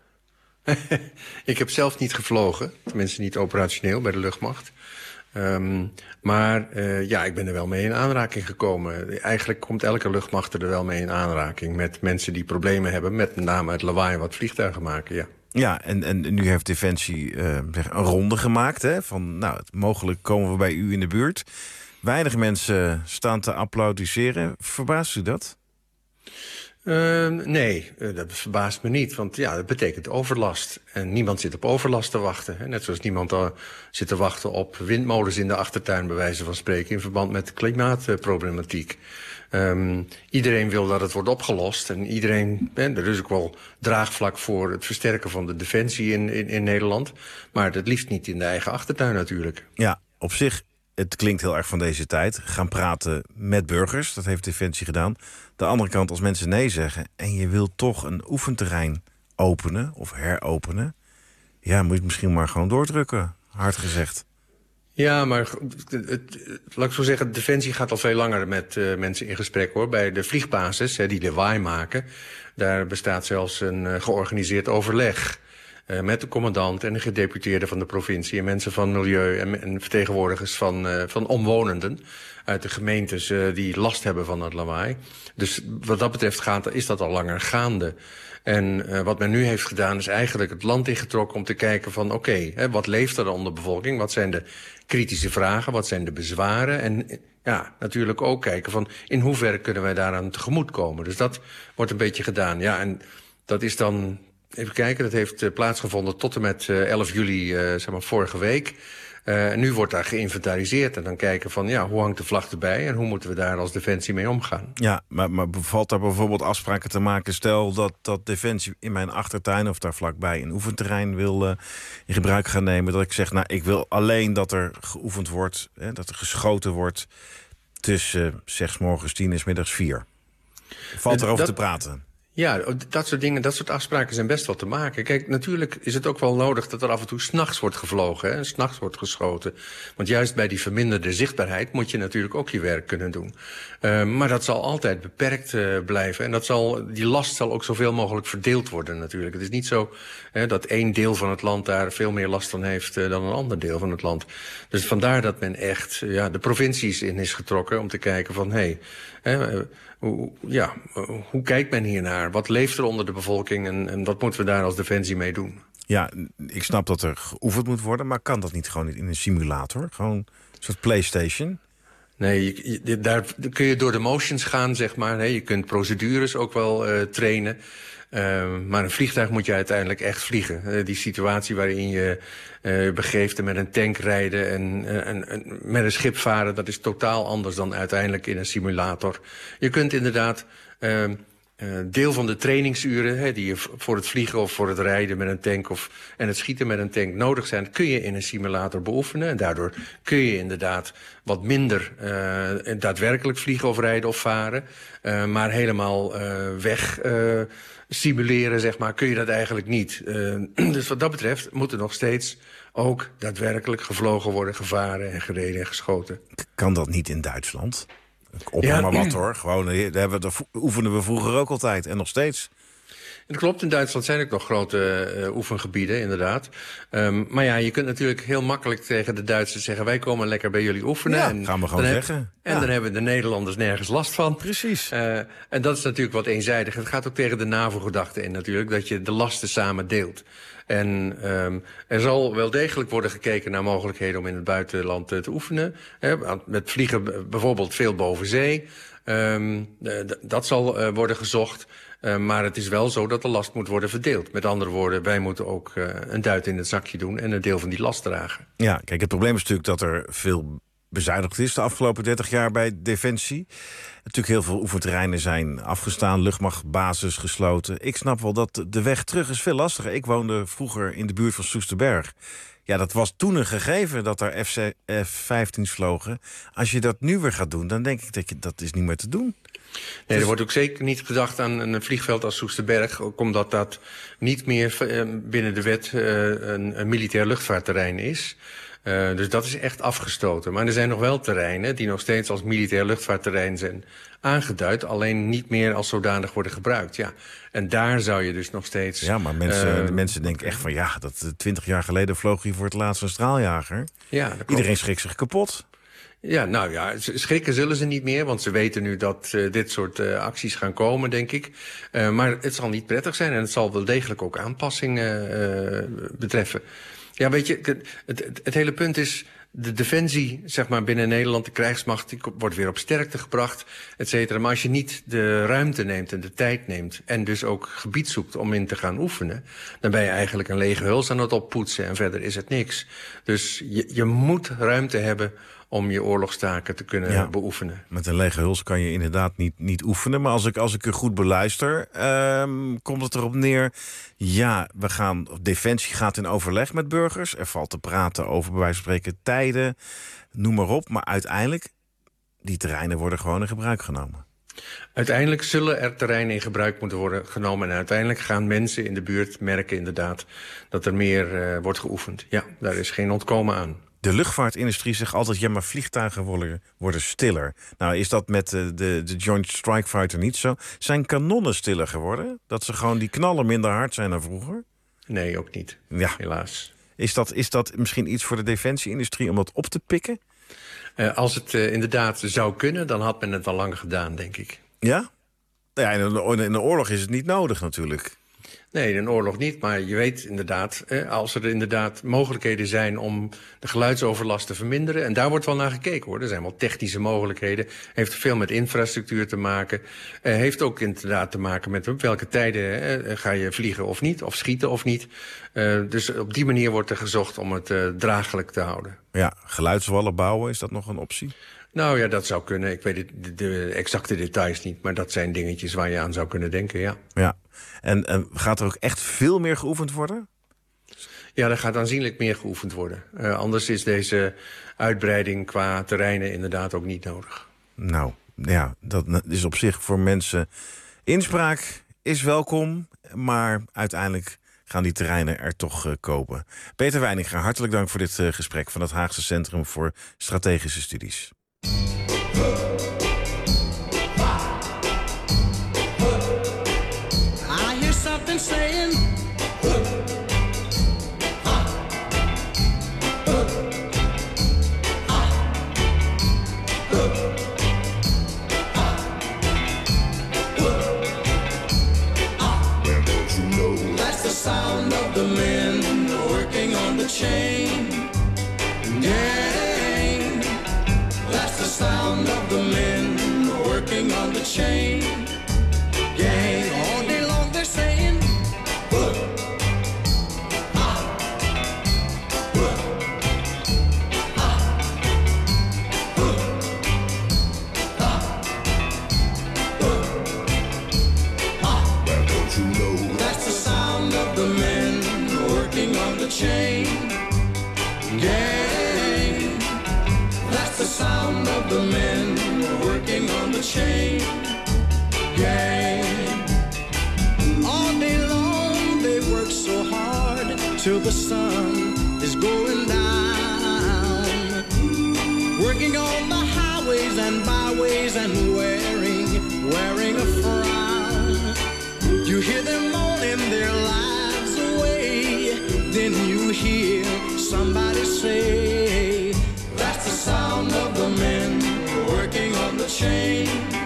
Ik heb zelf niet gevlogen, tenminste niet operationeel bij de luchtmacht. Um, maar uh, ja, ik ben er wel mee in aanraking gekomen. Eigenlijk komt elke luchtmacht er wel mee in aanraking met mensen die problemen hebben, met name het lawaai wat vliegtuigen maken, ja. Ja, en, en nu heeft Defensie uh, een ronde gemaakt, hè, van nou, mogelijk komen we bij u in de buurt. Weinig mensen staan te applaudisseren. Verbaast u dat? Uh, nee, uh, dat verbaast me niet, want ja, dat betekent overlast. En niemand zit op overlast te wachten. Hè? Net zoals niemand uh, zit te wachten op windmolens in de achtertuin, bij wijze van spreken, in verband met de klimaatproblematiek. Um, iedereen wil dat het wordt opgelost. En iedereen, hè, er is ook wel draagvlak voor het versterken van de defensie in, in, in Nederland. Maar dat liefst niet in de eigen achtertuin natuurlijk. Ja, op zich, het klinkt heel erg van deze tijd. Gaan praten met burgers, dat heeft Defensie gedaan. De andere kant, als mensen nee zeggen en je wilt toch een oefenterrein openen of heropenen, ja, moet je het misschien maar gewoon doordrukken, hard gezegd. Ja, maar het, het, laat ik zo zeggen, Defensie gaat al veel langer met uh, mensen in gesprek, hoor. Bij de vliegbasis, hè, die lawaai maken, daar bestaat zelfs een uh, georganiseerd overleg Uh, met de commandant en de gedeputeerde van de provincie en mensen van milieu en, en vertegenwoordigers van, uh, van omwonenden uit de gemeentes uh, die last hebben van het lawaai. Dus wat dat betreft gaat, is dat al langer gaande. En uh, wat men nu heeft gedaan is eigenlijk het land ingetrokken om te kijken van oké, okay, wat leeft er onder de bevolking? Wat zijn de kritische vragen? Wat zijn de bezwaren? En ja, natuurlijk ook kijken van in hoeverre kunnen wij daaraan tegemoetkomen? Dus dat wordt een beetje gedaan. Ja, en dat is dan, even kijken, dat heeft uh, plaatsgevonden tot en met uh, elf juli, uh, zeg maar vorige week. Uh, nu wordt daar geïnventariseerd en dan kijken van ja, hoe hangt de vlag erbij en hoe moeten we daar als Defensie mee omgaan. Ja, maar, maar valt daar bijvoorbeeld afspraken te maken? Stel dat, dat Defensie in mijn achtertuin of daar vlakbij een oefenterrein wil uh, in gebruik gaan nemen. Dat ik zeg, nou, ik wil alleen dat er geoefend wordt, hè, dat er geschoten wordt tussen uh, zeg 's morgens tien en 's middags vier. Valt Uh, erover dat... te praten? Ja, dat soort dingen, dat soort afspraken zijn best wel te maken. Kijk, natuurlijk is het ook wel nodig dat er af en toe 's nachts wordt gevlogen, hè, 's nachts wordt geschoten. Want juist bij die verminderde zichtbaarheid moet je natuurlijk ook je werk kunnen doen. Uh, maar dat zal altijd beperkt uh, blijven. En dat zal, die last zal ook zoveel mogelijk verdeeld worden natuurlijk. Het is niet zo hè, dat één deel van het land daar veel meer last van heeft uh, dan een ander deel van het land. Dus vandaar dat men echt uh, ja, de provincies in is getrokken om te kijken van hé, hey, uh, Hoe, ja, hoe kijkt men hiernaar? Wat leeft er onder de bevolking en, en wat moeten we daar als Defensie mee doen? Ja, ik snap dat er geoefend moet worden, maar kan dat niet gewoon in een simulator? Gewoon een soort PlayStation? Nee, je, je, daar kun je door de motions gaan, zeg maar. Nee, je kunt procedures ook wel uh, trainen. Uh, maar een vliegtuig moet je uiteindelijk echt vliegen. Uh, die situatie waarin je uh, begeeft en met een tank rijden en, uh, en, en met een schip varen, dat is totaal anders dan uiteindelijk in een simulator. Je kunt inderdaad uh, uh, deel van de trainingsuren hè, die je voor het vliegen of voor het rijden met een tank of en het schieten met een tank nodig zijn, kun je in een simulator beoefenen. En daardoor kun je inderdaad wat minder uh, daadwerkelijk vliegen of rijden of varen. Uh, maar helemaal uh, weg uh, simuleren, zeg maar, kun je dat eigenlijk niet. Uh, dus wat dat betreft moet er nog steeds ook daadwerkelijk gevlogen worden, gevaren en gereden en geschoten. Kan dat niet in Duitsland? Op Ja. maar wat hoor. Gewoon, daar hebben we, daar oefenden we vroeger ook altijd en nog steeds. Het klopt, in Duitsland zijn ook nog grote uh, oefengebieden, inderdaad. Um, maar ja, je kunt natuurlijk heel makkelijk tegen de Duitsers zeggen... wij komen lekker bij jullie oefenen. Ja, en gaan we gewoon dan zeggen. Heb, en ja. dan hebben de Nederlanders nergens last van. Precies. Uh, en dat is natuurlijk wat eenzijdig. Het gaat ook tegen de NAVO-gedachte in natuurlijk... dat je de lasten samen deelt. En um, er zal wel degelijk worden gekeken naar mogelijkheden... om in het buitenland uh, te oefenen. Hè, met vliegen bijvoorbeeld veel boven zee. Um, uh, d- dat zal uh, worden gezocht... Uh, maar het is wel zo dat de last moet worden verdeeld. Met andere woorden, wij moeten ook uh, een duit in het zakje doen... en een deel van die last dragen. Ja, kijk, het probleem is natuurlijk dat er veel bezuinigd is... de afgelopen dertig jaar bij Defensie. Natuurlijk heel veel oefenterreinen zijn afgestaan, luchtmachtbasis gesloten. Ik snap wel dat de weg terug is veel lastiger. Ik woonde vroeger in de buurt van Soesterberg. Ja, dat was toen een gegeven dat er F vijftien's vlogen. Als je dat nu weer gaat doen, dan denk ik dat je, dat is niet meer te doen. Nee, dus... er wordt ook zeker niet gedacht aan een vliegveld als Soesterberg... ook omdat dat niet meer binnen de wet uh, een, een militair luchtvaartterrein is... Uh, dus dat is echt afgestoten. Maar er zijn nog wel terreinen die nog steeds als militair luchtvaartterrein zijn aangeduid... alleen niet meer als zodanig worden gebruikt. Ja. En daar zou je dus nog steeds... Ja, maar mensen, uh, de mensen denken echt van... ja, dat twintig jaar geleden vloog hier voor het laatst een straaljager. Ja, iedereen schrikt zich kapot. Ja, nou ja, schrikken zullen ze niet meer... want ze weten nu dat uh, dit soort uh, acties gaan komen, denk ik. Uh, maar het zal niet prettig zijn en het zal wel degelijk ook aanpassingen uh, betreffen. Ja, weet je, het, het, het hele punt is... de defensie, zeg maar, binnen Nederland, de krijgsmacht... die wordt weer op sterkte gebracht, et cetera. Maar als je niet de ruimte neemt en de tijd neemt... en dus ook gebied zoekt om in te gaan oefenen... dan ben je eigenlijk een lege huls aan het oppoetsen... en verder is het niks. Dus je, je moet ruimte hebben... om je oorlogstaken te kunnen ja, beoefenen. Met een lege huls kan je inderdaad niet, niet oefenen. Maar als ik, als ik er goed beluister, um, komt het erop neer... ja, we gaan, Defensie gaat in overleg met burgers. Er valt te praten over, bij wijze van spreken, tijden. Noem maar op. Maar uiteindelijk, die terreinen worden gewoon in gebruik genomen. Uiteindelijk zullen er terreinen in gebruik moeten worden genomen. En uiteindelijk gaan mensen in de buurt merken inderdaad... dat er meer uh, wordt geoefend. Ja, daar is geen ontkomen aan. De luchtvaartindustrie zegt altijd... ja, maar vliegtuigen worden, worden stiller. Nou, is dat met de, de, de Joint Strike Fighter niet zo? Zijn kanonnen stiller geworden? Dat ze gewoon die knallen minder hard zijn dan vroeger? Nee, ook niet. Ja. Helaas. Is dat, is dat misschien iets voor de defensieindustrie om dat op te pikken? Uh, als het uh, inderdaad zou kunnen, dan had men het al lang gedaan, denk ik. Ja? Ja, in een, in een oorlog is het niet nodig natuurlijk. Nee, in een oorlog niet, maar je weet inderdaad... Eh, als er inderdaad mogelijkheden zijn om de geluidsoverlast te verminderen... en daar wordt wel naar gekeken, hoor. Er zijn wel technische mogelijkheden. Heeft veel met infrastructuur te maken. Eh, heeft ook inderdaad te maken met op welke tijden eh, ga je vliegen of niet... of schieten of niet. Uh, dus op die manier wordt er gezocht om het uh, draaglijk te houden. Ja, geluidswallen bouwen, is dat nog een optie? Nou ja, dat zou kunnen. Ik weet het, de, de exacte details niet, maar dat zijn dingetjes waar je aan zou kunnen denken, ja. Ja, en, en gaat er ook echt veel meer geoefend worden? Ja, er gaat aanzienlijk meer geoefend worden. Uh, anders is deze uitbreiding qua terreinen inderdaad ook niet nodig. Nou, ja, dat is op zich voor mensen... inspraak is welkom, maar uiteindelijk... gaan die terreinen er toch uh, kopen. Peter Weininga, hartelijk dank voor dit uh, gesprek... van het Haagse Centrum voor Strategische Studies. I hear something saying that's the sound of the men working on the chain gang. That's the sound of the men working on the chain gang. All day long they're saying Hook. Ah. Hook. Ah. Hook. Ah. Hook. Ah. Now don't you know that's the sound of the men working on the chain gang. That's the sound of the men working on the chain gang. All day long they work so hard till the sun is going down, working on the highways and byways and wearing, wearing a frown. You hear them moaning their lives away. Then you hear somebody say, that's the sound of the men working on the chain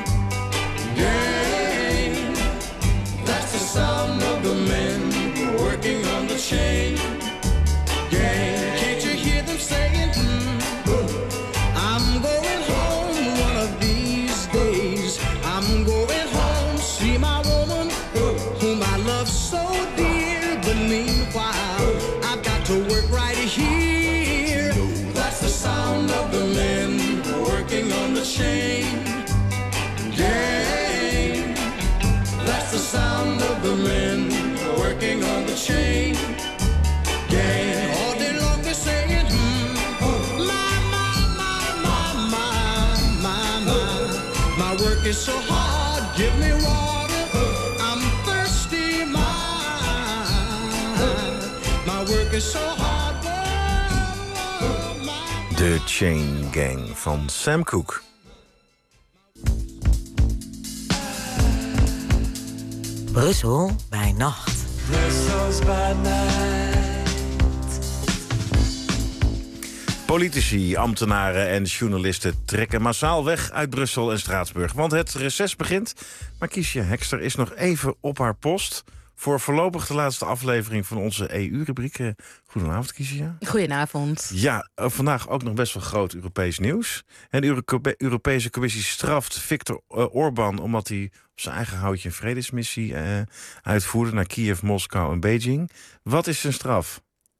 gang. That's the sound of the men working on the chain gang. Can't you hear them saying, hmm, I'm going home one of these days. I'm going home, see my woman whom I love so dear. But meanwhile, I've got to work right here. That's the sound of the men working on the chain gang. That's the sound of the men working on the chain gang. All day long they're saying, hmm, my, my, my, my, my, my, my work is so hard, give me water, I'm thirsty, my, my work is so hard. De Chain Gang van Sam Cooke. Brussel bij nacht. Brussels by night. Politici, ambtenaren en journalisten trekken massaal weg uit Brussel en Straatsburg. Want het reces begint, maar Kiesje Hekster is nog even op haar post voor voorlopig de laatste aflevering van onze E U-rubriek. Goedenavond, Kiesje. Goedenavond. Ja, vandaag ook nog best wel groot Europees nieuws. En de Euro- Europese Commissie straft Viktor Orbán omdat hij op zijn eigen houtje een vredesmissie uh, uitvoerde naar Kiev, Moskou en Beijing. Wat is zijn straf?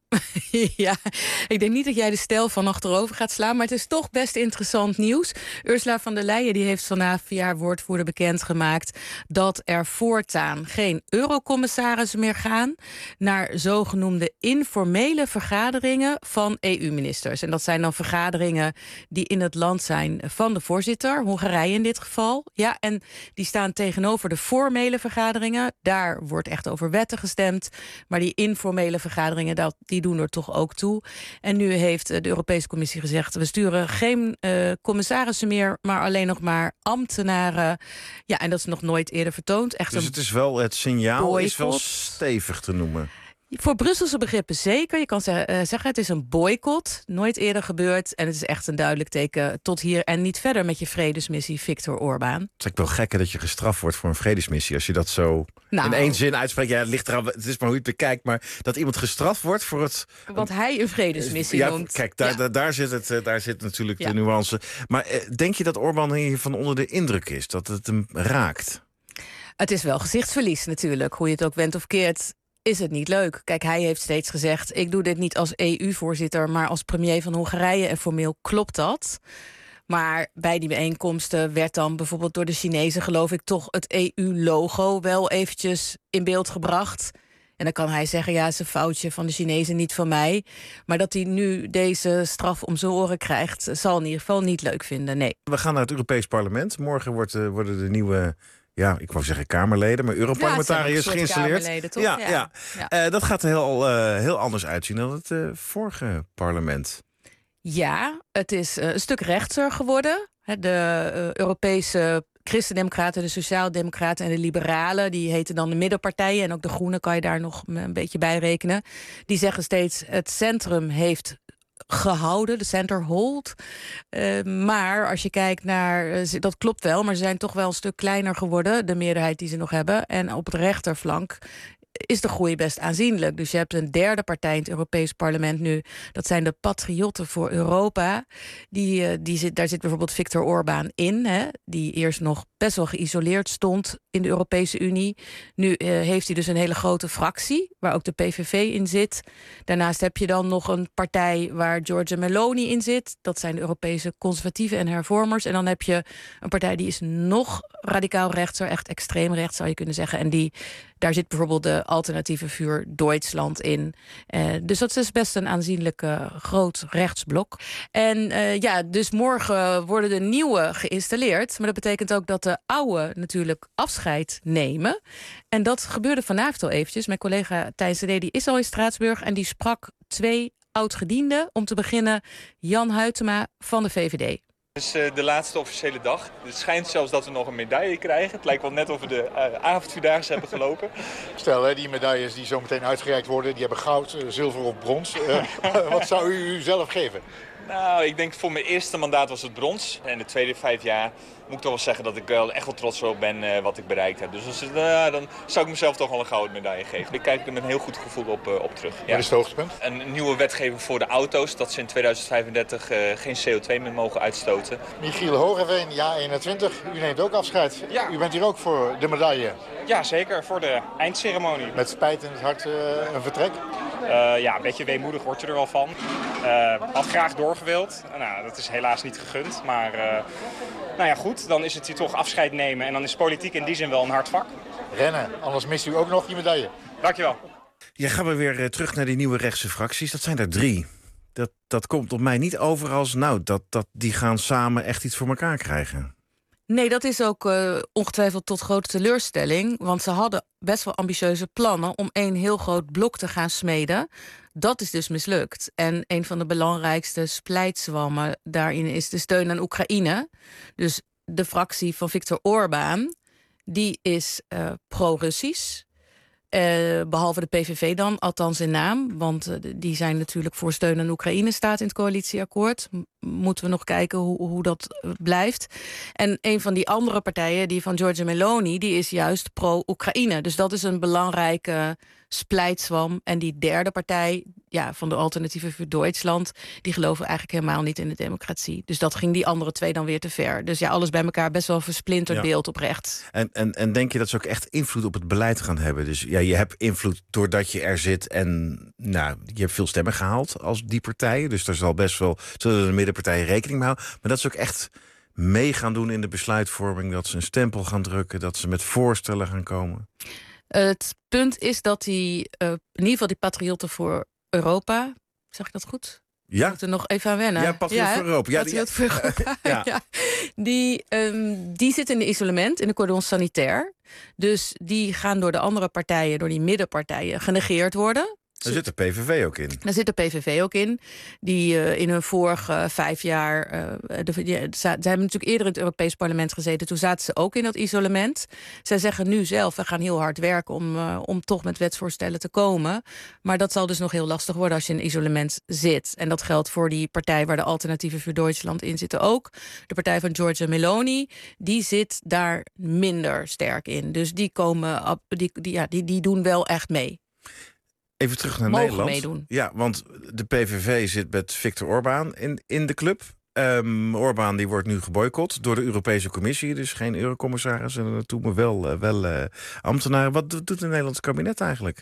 Ja, ik denk niet dat jij de stijl van achterover gaat slaan, maar het is toch best interessant nieuws. Ursula von der Leyen die heeft vandaag via haar woordvoerder bekendgemaakt dat er voortaan geen eurocommissarissen meer gaan naar zogenoemde informele vergaderingen van E U-ministers. En dat zijn dan vergaderingen die in het land zijn van de voorzitter, Hongarije in dit geval. Ja, en die staan tegenover de formele vergaderingen. Daar wordt echt over wetten gestemd, maar die informele vergaderingen, dat die Die doen er toch ook toe. En nu heeft de Europese Commissie gezegd, we sturen geen uh, commissarissen meer, maar alleen nog maar ambtenaren. Ja, en dat is nog nooit eerder vertoond. Echt dus een het is wel, het signaal boycott. Is wel stevig te noemen. Voor Brusselse begrippen zeker. Je kan zeggen, het is een boycott. Nooit eerder gebeurd. En het is echt een duidelijk teken tot hier en niet verder met je vredesmissie, Viktor Orbán. Het is ook wel gekker dat je gestraft wordt voor een vredesmissie. Als je dat zo nou, in één zin uitspreekt. Ja, het ligt eraan, het is maar hoe je het bekijkt. Maar dat iemand gestraft wordt voor het... Wat hij een vredesmissie ja, noemt. Kijk, daar, ja. daar, daar, zit het, daar zit natuurlijk ja. de nuance. Maar eh, denk je dat Orbán hiervan onder de indruk is? Dat het hem raakt? Het is wel gezichtsverlies natuurlijk. Hoe je het ook went of keert, is het niet leuk. Kijk, hij heeft steeds gezegd, ik doe dit niet als E U-voorzitter, maar als premier van Hongarije. En formeel klopt dat. Maar bij die bijeenkomsten werd dan bijvoorbeeld door de Chinezen, geloof ik, toch het E U-logo wel eventjes in beeld gebracht. En dan kan hij zeggen, ja, het is een foutje van de Chinezen, niet van mij. Maar dat hij nu deze straf om zijn oren krijgt, zal in ieder geval niet leuk vinden, nee. We gaan naar het Europees Parlement. Morgen wordt, uh, worden de nieuwe... Ja, ik wou zeggen Kamerleden, maar Europarlementariërs ja, geïnstalleerd. Toch? Ja, ja. ja. ja. Uh, dat gaat er heel, uh, heel anders uitzien dan het uh, vorige parlement. Ja, het is uh, een stuk rechtser geworden. De uh, Europese Christendemocraten, de Sociaaldemocraten en de Liberalen, die heten dan de middenpartijen. En ook de Groenen kan je daar nog een beetje bij rekenen. Die zeggen steeds, het centrum heeft gehouden, de center hold. Uh, maar als je kijkt naar, uh, dat klopt wel, maar ze zijn toch wel een stuk kleiner geworden, de meerderheid die ze nog hebben. En op het rechterflank is de groei best aanzienlijk. Dus je hebt een derde partij in het Europees Parlement nu. Dat zijn de Patriotten voor Europa. Die, uh, die zit, daar zit bijvoorbeeld Viktor Orbán in, hè, die eerst nog best wel geïsoleerd stond in de Europese Unie. Nu uh, heeft hij dus een hele grote fractie, waar ook de P V V in zit. Daarnaast heb je dan nog een partij waar Giorgia Meloni in zit. Dat zijn de Europese conservatieven en hervormers. En dan heb je een partij die is nog radicaal rechtser, echt extreem rechts zou je kunnen zeggen. En die, daar zit bijvoorbeeld de alternatieve vuur Duitsland in. Uh, dus dat is best een aanzienlijk uh, groot rechtsblok. En uh, ja, dus morgen worden de nieuwe geïnstalleerd. Maar dat betekent ook dat de oude natuurlijk afscheid nemen. En dat gebeurde vanavond al eventjes. Mijn collega Tijn Cedé die is al in Straatsburg en die sprak twee oud-gedienden. Om te beginnen Jan Huytema van de V V D. Het is uh, de laatste officiële dag. Het schijnt zelfs dat we nog een medaille krijgen. Het lijkt wel net of we de uh, avondvierdaagse hebben gelopen. Stel, hè, die medailles die zo meteen uitgereikt worden, die hebben goud, uh, zilver of brons. Uh, wat zou u uzelf geven? Nou, ik denk voor mijn eerste mandaat was het brons. En de tweede vijf jaar moet ik toch wel zeggen dat ik wel echt wel trots op ben uh, wat ik bereikt heb. Dus als, uh, dan zou ik mezelf toch wel een gouden medaille geven. Ik kijk er met een heel goed gevoel op, uh, op terug. Ja. Wat is het hoogtepunt? Een nieuwe wetgeving voor de auto's, dat ze in tweeduizend vijfendertig uh, geen C O twee meer mogen uitstoten. Michiel Hogeveen, ja eenentwintig. U neemt ook afscheid. Ja. U bent hier ook voor de medaille. Ja, zeker. Voor de eindceremonie. Met spijt in het hart uh, een vertrek? Uh, ja, een beetje weemoedig wordt je er wel van. Uh, had graag doorgewild. Nou, dat is helaas niet gegund. Maar uh, nou ja, goed. Dan is het hier toch afscheid nemen. En dan is politiek in die zin wel een hard vak. Rennen, anders mist u ook nog die medaille. Dankjewel. Ja, gaan we weer uh, terug naar die nieuwe rechtse fracties. Dat zijn er drie. Dat, dat komt op mij niet over als, nou, dat, dat die gaan samen echt iets voor elkaar krijgen. Nee, dat is ook uh, ongetwijfeld tot grote teleurstelling. Want ze hadden best wel ambitieuze plannen om één heel groot blok te gaan smeden. Dat is dus mislukt. En een van de belangrijkste splijtswammen daarin is de steun aan Oekraïne. Dus de fractie van Viktor Orbán, die is uh, pro-Russisch. Uh, behalve de P V V dan, althans in naam. Want uh, die zijn natuurlijk voor steun aan Oekraïne, staat in het coalitieakkoord. M- moeten we nog kijken hoe, hoe dat uh, blijft. En een van die andere partijen, die van Giorgia Meloni, die is juist pro-Oekraïne. Dus dat is een belangrijke splijtswam. En die derde partij, ja, van de Alternatieven voor Duitsland, die geloven eigenlijk helemaal niet in de democratie. Dus dat ging die andere twee dan weer te ver. Dus ja, alles bij elkaar best wel een versplinterd Ja. beeld op rechts. En, en, en denk je dat ze ook echt invloed op het beleid gaan hebben? Dus ja, je hebt invloed doordat je er zit en nou, je hebt veel stemmen gehaald als die partijen. Dus daar zal best wel, zullen de middenpartijen rekening mee houden. Maar dat ze ook echt mee gaan doen in de besluitvorming, dat ze een stempel gaan drukken, dat ze met voorstellen gaan komen. Het punt is dat die, uh, in ieder geval die Patriotten voor Europa, zeg ik dat goed? Ja. We moeten er nog even aan wennen. Ja, Patriot voor hè? Europa. Ja, Patriot die- voor Europa. Ja. ja. Die, um, die zitten in de isolement, in de cordon sanitair. Dus die gaan door de andere partijen, door die middenpartijen, genegeerd worden. Daar zit de P V V ook in. Daar zit de P V V ook in. Die uh, in hun vorige uh, vijf jaar... Uh, de, die, ze, ze hebben natuurlijk eerder in het Europees Parlement gezeten. Toen zaten ze ook in dat isolement. Zij zeggen nu zelf, we gaan heel hard werken om, uh, om toch met wetsvoorstellen te komen. Maar dat zal dus nog heel lastig worden als je in isolement zit. En dat geldt voor die partij waar de Alternatieven voor Duitsland in zitten ook. De partij van Giorgia Meloni, die zit daar minder sterk in. Dus die, komen, die, die, ja, die, die doen wel echt mee. Even terug naar Mogen Nederland. meedoen. Ja, want de P V V zit met Viktor Orbán in, in de club. Um, Orbán die wordt nu geboycott door de Europese Commissie. Dus geen eurocommissaris en naartoe, maar wel, uh, wel uh, ambtenaren. Wat doet het Nederlandse kabinet eigenlijk?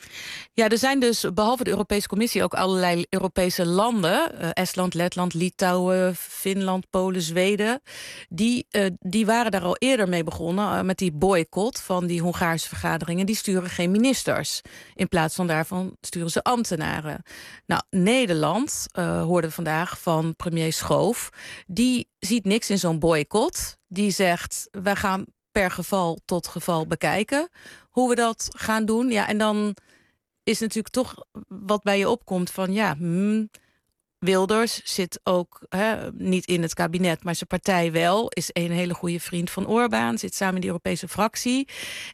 Ja, er zijn dus behalve de Europese Commissie ook allerlei Europese landen. Uh, Estland, Letland, Litouwen, Finland, Polen, Zweden. Die, uh, die waren daar al eerder mee begonnen uh, met die boycott van die Hongaarse vergaderingen. Die sturen geen ministers. In plaats van daarvan sturen ze ambtenaren. Nou, Nederland, uh, hoorden we vandaag van premier Schoof. Die ziet niks in zo'n boycott. Die zegt, wij gaan per geval tot geval bekijken hoe we dat gaan doen. Ja, en dan is natuurlijk toch wat bij je opkomt van ja, hmm, Wilders zit ook hè, niet in het kabinet, maar zijn partij wel, is een hele goede vriend van Orbán, zit samen in de Europese fractie.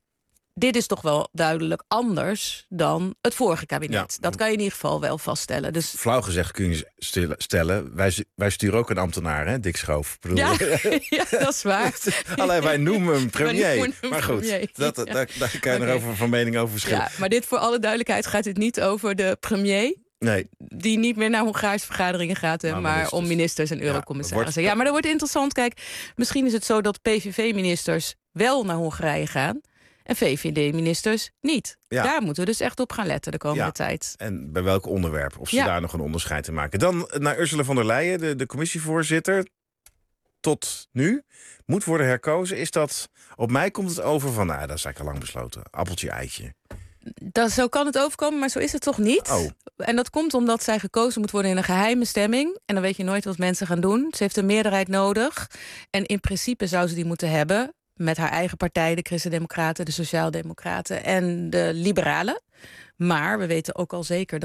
Dit is toch wel duidelijk anders dan het vorige kabinet. Ja. Dat kan je in ieder geval wel vaststellen. Dus Flauw gezegd kun je stil- stellen, wij, wij sturen ook een ambtenaar, hè, Dick Schoof. Ik bedoel, ja, ja, dat is waar. Allee, wij noemen hem Wij premier. noemen hem maar goed, premier, dat, ja. daar, daar kan je Oké. nog over van mening over verschillen. Ja, maar dit voor alle duidelijkheid gaat het niet over de premier, Nee, die niet meer naar Hongaarse vergaderingen gaat, hè, Maar maar, ministers. om ministers en Ja, eurocommissarissen. wordt- Ja, maar dat wordt interessant. Kijk, misschien is het zo dat P V V-ministers wel naar Hongarije gaan en V V D-ministers niet. Ja. Daar moeten we dus echt op gaan letten de komende Ja. tijd. en bij welk onderwerp? Of ze Ja. daar nog een onderscheid in maken. Dan naar Ursula von der Leyen, de, de commissievoorzitter. Tot nu moet worden herkozen. Is dat, op mij komt het over van, nou, dat is eigenlijk al lang besloten. Appeltje, eitje. Dat, zo kan het overkomen, maar zo is het toch niet? Oh. En dat komt omdat zij gekozen moet worden in een geheime stemming. En dan weet je nooit wat mensen gaan doen. Ze heeft een meerderheid nodig. En in principe zou ze die moeten hebben met haar eigen partij, de Christen-Democraten, de Sociaaldemocraten en de Liberalen. Maar we weten ook al zeker dat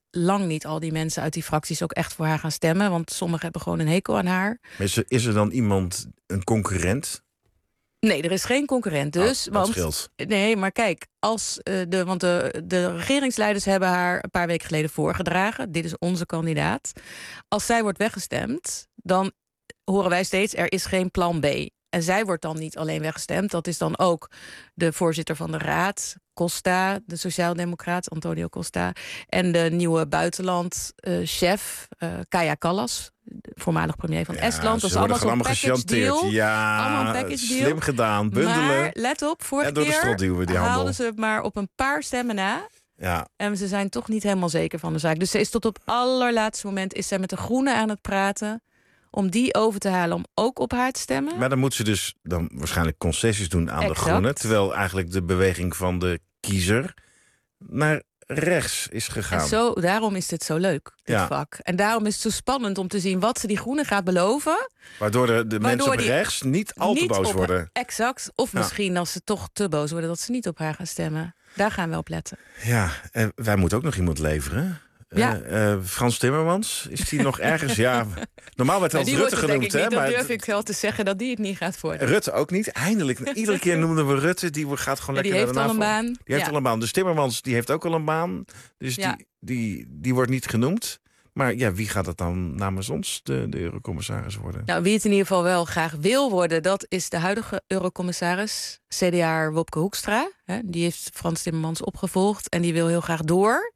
lang niet al die mensen uit die fracties ook echt voor haar gaan stemmen. Want sommigen hebben gewoon een hekel aan haar. Is er, is er dan iemand, een concurrent? Nee, er is geen concurrent dus. Oh, dat want, scheelt. Nee, maar kijk, als uh, de, want de, de regeringsleiders hebben haar een paar weken geleden voorgedragen. Dit is onze kandidaat. Als zij wordt weggestemd, dan horen wij steeds, er is geen plan B. En zij wordt dan niet alleen weggestemd. Dat is dan ook de voorzitter van de Raad, Costa, de sociaaldemocraat, Antonio Costa. En de nieuwe buitenlandchef, uh, uh, Kaja Kallas, voormalig premier van Ja, Estland. Dat ze is allemaal worden zo'n allemaal package deal. Ja, allemaal een package deal. slim gedaan, bundelen. Maar let op, vorige en door de strot duwen, die keer handel. haalden ze het maar op een paar stemmen na. Ja. En ze zijn toch niet helemaal zeker van de zaak. Dus ze is tot op allerlaatste moment is zij met de Groenen aan het praten om die over te halen om ook op haar te stemmen. Maar dan moet ze dus dan waarschijnlijk concessies doen aan Exact. de Groenen. Terwijl eigenlijk de beweging van de kiezer naar rechts is gegaan. En zo, daarom is dit zo leuk, dit Ja. vak. En daarom is het zo spannend om te zien wat ze die Groenen gaat beloven. Waardoor de, de Waardoor mensen op die rechts niet al te niet boos op- worden. Exact. Of Ja. misschien als ze toch te boos worden, dat ze niet op haar gaan stemmen. Daar gaan we op letten. Ja, en wij moeten ook nog iemand leveren. Ja. Eh, eh, Frans Timmermans, is die nog ergens? Ja, normaal werd hij als die Rutte wordt het denk genoemd. ik Hè, niet, dan maar durf ik wel te zeggen dat die het niet gaat worden. Rutte ook niet. Eindelijk, iedere keer noemden we Rutte. Die gaat gewoon Ja, die lekker naar heeft de al een NAVO. baan. Die heeft Ja. al een baan. Dus Timmermans die heeft ook al een baan. Dus Ja. die, die, die wordt niet genoemd. Maar ja, wie gaat het dan namens ons, de, de eurocommissaris, worden? Nou, wie het in ieder geval wel graag wil worden, dat is de huidige eurocommissaris, C D A'er Wopke Hoekstra. Hè, die heeft Frans Timmermans opgevolgd en die wil heel graag door.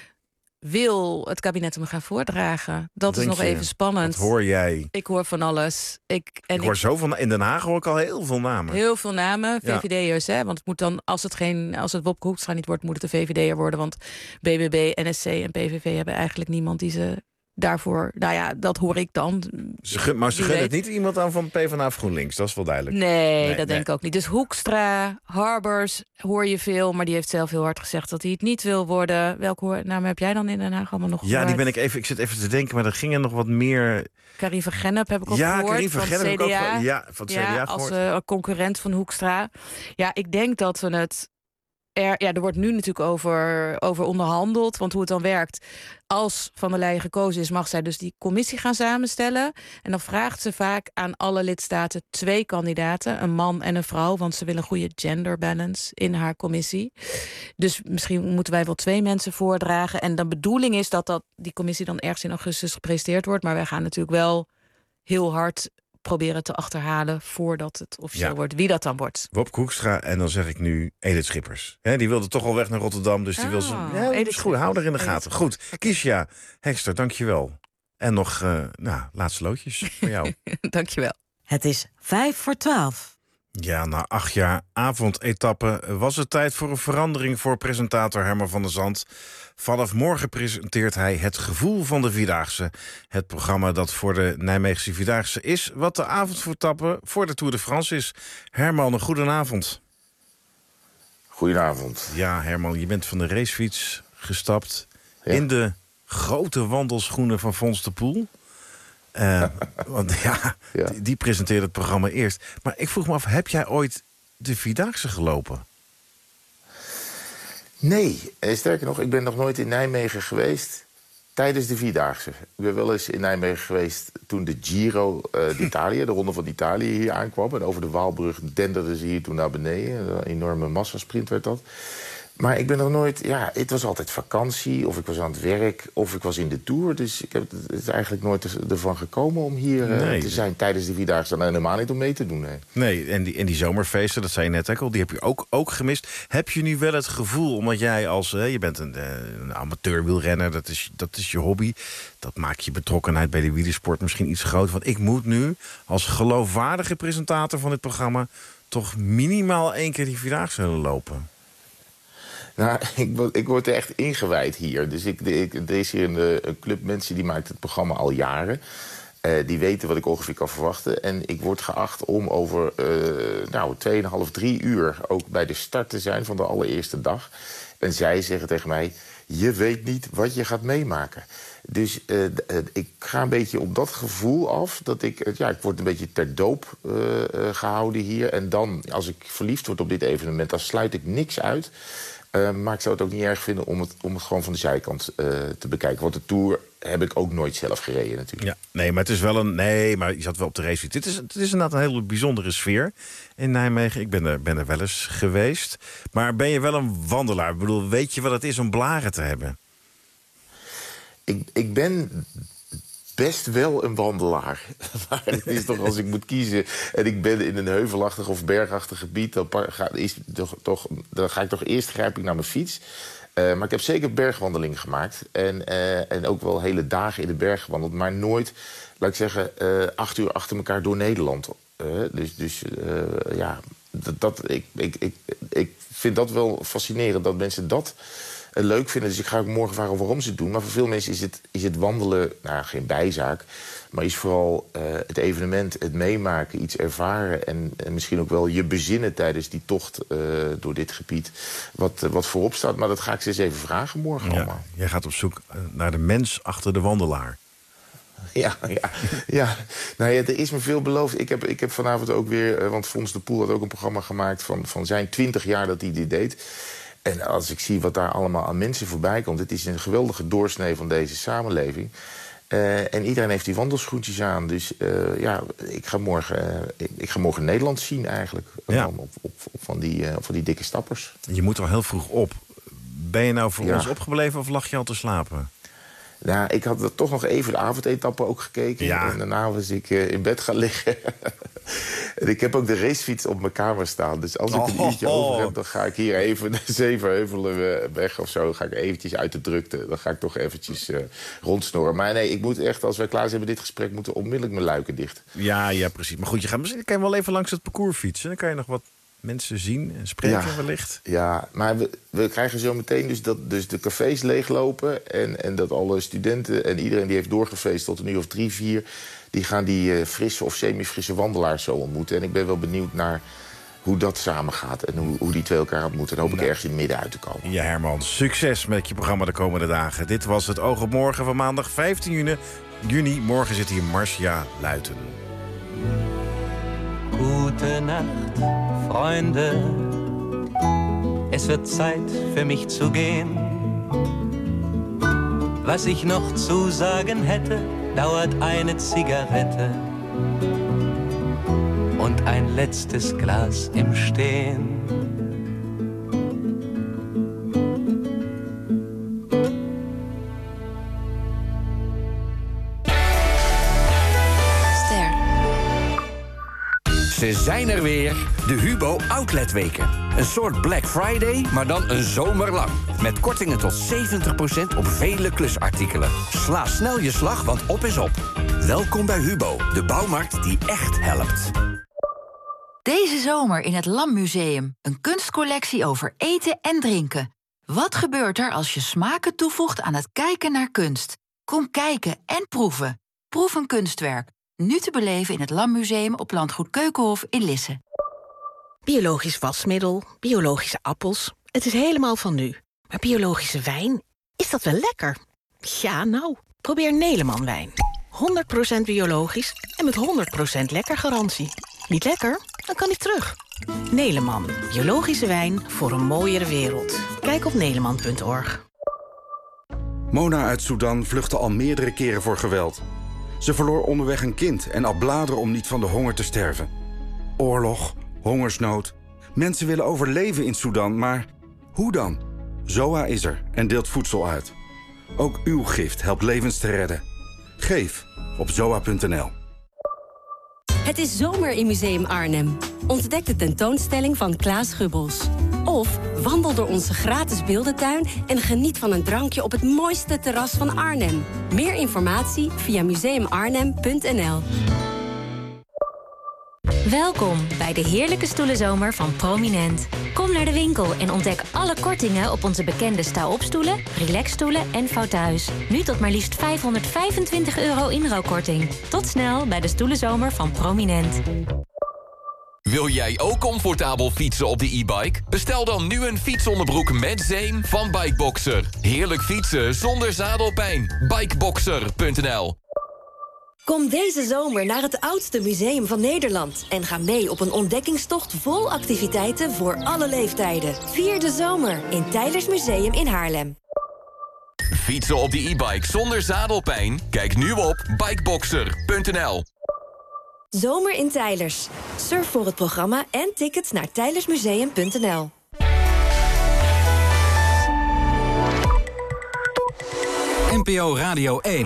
Wil het kabinet hem gaan voordragen? Dat is Denk nog je? even spannend. Wat hoor jij? Ik hoor van alles. Ik, en Ik hoor zo van, in Den Haag hoor ik al heel veel namen. Heel veel namen, Ja. V V D'ers. Hè? Want het moet dan, als het geen, als het Wopke Hoekstra niet wordt, moet het een V V D'er worden. Want B B B, N S C en P V V hebben eigenlijk niemand die ze daarvoor. Nou ja, dat hoor ik dan. Ze gun, maar ze Wie gunnen het weet. niet iemand aan van PvdA of GroenLinks. Dat is wel duidelijk. Nee, dat denk ik ook niet. Dus Hoekstra, Harbers hoor je veel, maar die heeft zelf heel hard gezegd dat hij het niet wil worden. Welke hoor- namen heb jij dan in Den Haag allemaal nog Ja, gehoord? die ben ik even. Ik zit even te denken, maar er gingen nog wat meer. Karin van Gennep heb ik ook Ja, gehoord. Karin van van Gennep heb het ik ook C D A. gehoord. Ja, van het C D A Ja, als gehoord. eh, concurrent van Hoekstra. Ja, ik denk dat we het. Er, ja, er wordt nu natuurlijk over, over onderhandeld. Want hoe het dan werkt. Als Van der Leyen gekozen is, mag zij dus die commissie gaan samenstellen. En dan vraagt ze vaak aan alle lidstaten twee kandidaten. Een man en een vrouw. Want ze willen een goede gender balance in haar commissie. Dus misschien moeten wij wel twee mensen voordragen. En de bedoeling is dat, dat die commissie dan ergens in augustus gepresenteerd wordt. Maar wij gaan natuurlijk wel heel hard proberen te achterhalen voordat het officieel Ja. wordt. Wie dat dan wordt. Wopke Hoekstra en dan zeg ik nu Edith Schippers. He, die wilde toch al weg naar Rotterdam, dus die wil ze. Ah, Ja, dat Edith is goed, hou er in de Schippers. gaten. Goed, Kiesja Hekster, dankjewel. En nog, uh, nou, laatste loodjes voor jou. Dankjewel. Het is vijf voor twaalf. Ja, na acht jaar avondetappe was het tijd voor een verandering voor presentator Herman van der Zand. Vanaf morgen presenteert hij Het Gevoel van de Vierdaagse. Het programma dat voor de Nijmeegse Vierdaagse is wat de avondetappe voor de Tour de France is. Herman, een goedenavond. Goedenavond. Ja, Herman, je bent van de racefiets gestapt Ja. in de grote wandelschoenen van Fons de Poel. Uh, want ja, Ja. Die, die presenteerde het programma eerst. Maar ik vroeg me af, heb jij ooit de Vierdaagse gelopen? Nee, eh, sterker nog, ik ben nog nooit in Nijmegen geweest tijdens de Vierdaagse. Ik ben wel eens in Nijmegen geweest toen de Giro uh, d'Italia, de Ronde van Italië, hier aankwam. En over de Waalbrug denderden ze hier toen naar beneden. Een enorme massasprint werd dat. Maar ik ben nog nooit... Ja, het was altijd vakantie, of ik was aan het werk, of ik was in de Tour. Dus ik heb het is eigenlijk nooit ervan gekomen om hier uh, Nee. te zijn tijdens de Vierdaagse. En helemaal niet om mee te doen, nee. Nee, en die, en die zomerfeesten, dat zei je net ook al, die heb je ook, ook gemist. Heb je nu wel het gevoel, omdat jij als... Uh, je bent een, uh, een amateurwielrenner, dat is, dat is je hobby. Dat maakt je betrokkenheid bij de wielersport misschien iets groter. Want ik moet nu, als geloofwaardige presentator van dit programma, toch minimaal één keer die Vierdaagse lopen. Nou, ik, word- ik word er echt ingewijd hier. Dus ik, ik, er is hier een, een club mensen die maakt het programma al jaren. Uh, die weten wat ik ongeveer kan verwachten. En ik word geacht om over uh, nou, tweeënhalf, drie uur ook bij de start te zijn van de allereerste dag. En zij zeggen tegen mij, je weet niet wat je gaat meemaken. Dus uh, d- uh, ik ga een beetje op dat gevoel af. Dat ik, uh, ja, ik word een beetje ter doop uh, uh, gehouden hier. En dan, als ik verliefd word op dit evenement, dan sluit ik niks uit. Uh, maar ik zou het ook niet erg vinden om het, om het gewoon van de zijkant uh, te bekijken. Want de Tour heb ik ook nooit zelf gereden natuurlijk. Ja, nee, maar het is wel een... Nee, maar je zat wel op de racefiets. Dit is, het is inderdaad een hele bijzondere sfeer in Nijmegen. Ik ben er, ben er wel eens geweest. Maar ben je wel een wandelaar? Ik bedoel, weet je wat het is om blaren te hebben? Ik, ik ben... best wel een wandelaar. Maar het is toch, als ik moet kiezen en ik ben in een heuvelachtig of bergachtig gebied, dan, ga, is toch, toch, dan ga ik toch eerst grijp ik naar mijn fiets. Uh, maar ik heb zeker bergwandelingen gemaakt. En, uh, en ook wel hele dagen in de berg gewandeld. Maar nooit, laat ik zeggen, uh, acht uur achter elkaar door Nederland. Uh, dus dus uh, ja, dat, dat, ik, ik, ik, ik vind dat wel fascinerend dat mensen dat leuk vinden. Dus ik ga ook morgen vragen waarom ze het doen. Maar voor veel mensen is het, is het wandelen, nou, geen bijzaak, maar is vooral uh, het evenement, het meemaken, iets ervaren en, en misschien ook wel je bezinnen tijdens die tocht uh, door dit gebied wat, uh, wat voorop staat. Maar dat ga ik ze eens even vragen morgen ja, allemaal. Jij gaat op zoek naar de mens achter de wandelaar. Ja, ja, ja. Nou ja, er is me veel beloofd. Ik heb, ik heb vanavond ook weer, uh, want Fons de Poel had ook een programma gemaakt van, van zijn twintig jaar dat hij dit deed. En als ik zie wat daar allemaal aan mensen voorbij komt, het is een geweldige doorsnee van deze samenleving. Uh, en iedereen heeft die wandelschoentjes aan. Dus uh, ja, ik ga, morgen, uh, ik, ik ga morgen Nederland zien eigenlijk. Ja. Op, op, op van, die, uh, van die dikke stappers. Je moet wel heel vroeg op. Ben je nou voor ja. ons opgebleven of lag je al te slapen? Nou, ik had toch nog even de avondetappe ook gekeken. Ja. En daarna was ik uh, in bed gaan liggen. En ik heb ook de racefiets op mijn kamer staan. Dus als ik een oh, uurtje oh. over heb, dan ga ik hier even de Zevenheuvelen weg of zo. Dan ga ik eventjes uit de drukte. Dan ga ik toch eventjes uh, rondsnoren. Maar nee, ik moet echt, als wij klaar zijn met dit gesprek, moeten onmiddellijk mijn luiken dicht. Ja, ja, precies. Maar goed, je gaat misschien kan je wel even langs het parcours fietsen. Dan kan je nog wat mensen zien en spreken ja, wellicht. Ja, maar we, we krijgen zo meteen dus dat dus de cafés leeglopen en, en dat alle studenten en iedereen die heeft doorgefeest tot een uur of drie, vier, die gaan die uh, frisse of semi-frisse wandelaars zo ontmoeten. En ik ben wel benieuwd naar hoe dat samengaat en hoe, hoe die twee elkaar ontmoeten. En hoop ik nou. ergens in het midden uit te komen. Ja, Herman, succes met je programma de komende dagen. Dit was het Oog op Morgen van maandag vijftien juni. Morgen zit hier Marcia Luiten. Gute Nacht, Freunde. Es wird Zeit für mich zu gehen. Was ich noch zu sagen hätte, dauert eine Zigarette und ein letztes Glas im Stehen. Ze zijn er weer, de Hubo Outletweken. Een soort Black Friday, maar dan een zomerlang. Met kortingen tot zeventig procent op vele klusartikelen. Sla snel je slag, want op is op. Welkom bij Hubo, de bouwmarkt die echt helpt. Deze zomer in het Lammuseum. Een kunstcollectie over eten en drinken. Wat gebeurt er als je smaken toevoegt aan het kijken naar kunst? Kom kijken en proeven. Proef een kunstwerk. Nu te beleven in het Lammuseum op Landgoed Keukenhof in Lisse. Biologisch wasmiddel, biologische appels. Het is helemaal van nu. Maar biologische wijn, is dat wel lekker? Ja, nou, probeer Neleman wijn. honderd procent biologisch en met honderd procent lekker garantie. Niet lekker? Dan kan hij terug. Neleman, biologische wijn voor een mooiere wereld. Kijk op neleman punt org. Mona uit Sudan vluchtte al meerdere keren voor geweld. Ze verloor onderweg een kind en al bladeren om niet van de honger te sterven. Oorlog, hongersnood. Mensen willen overleven in Sudan, maar hoe dan? Z O A is er en deelt voedsel uit. Ook uw gift helpt levens te redden. Geef op zoa punt n l. Het is zomer in Museum Arnhem. Ontdek de tentoonstelling van Klaas Gubbels. Of wandel door onze gratis beeldentuin en geniet van een drankje op het mooiste terras van Arnhem. Meer informatie via museum arnhem punt n l. Welkom bij de heerlijke stoelenzomer van Prominent. Kom naar de winkel en ontdek alle kortingen op onze bekende sta-opstoelen, relaxstoelen en fauteuils. Nu tot maar liefst vijfhonderdvijfentwintig euro inruilkorting. Tot snel bij de stoelenzomer van Prominent. Wil jij ook comfortabel fietsen op de e-bike? Bestel dan nu een fietsonderbroek met zeem van Bikeboxer. Heerlijk fietsen zonder zadelpijn. Bikeboxer punt n l. Kom deze zomer naar het oudste museum van Nederland en ga mee op een ontdekkingstocht vol activiteiten voor alle leeftijden. Vier de zomer in Teylers Museum in Haarlem. Fietsen op de e-bike zonder zadelpijn? Kijk nu op bikeboxer punt n l. Zomer in Teylers. Surf voor het programma en tickets naar teylersmuseum punt n l. N P O Radio één.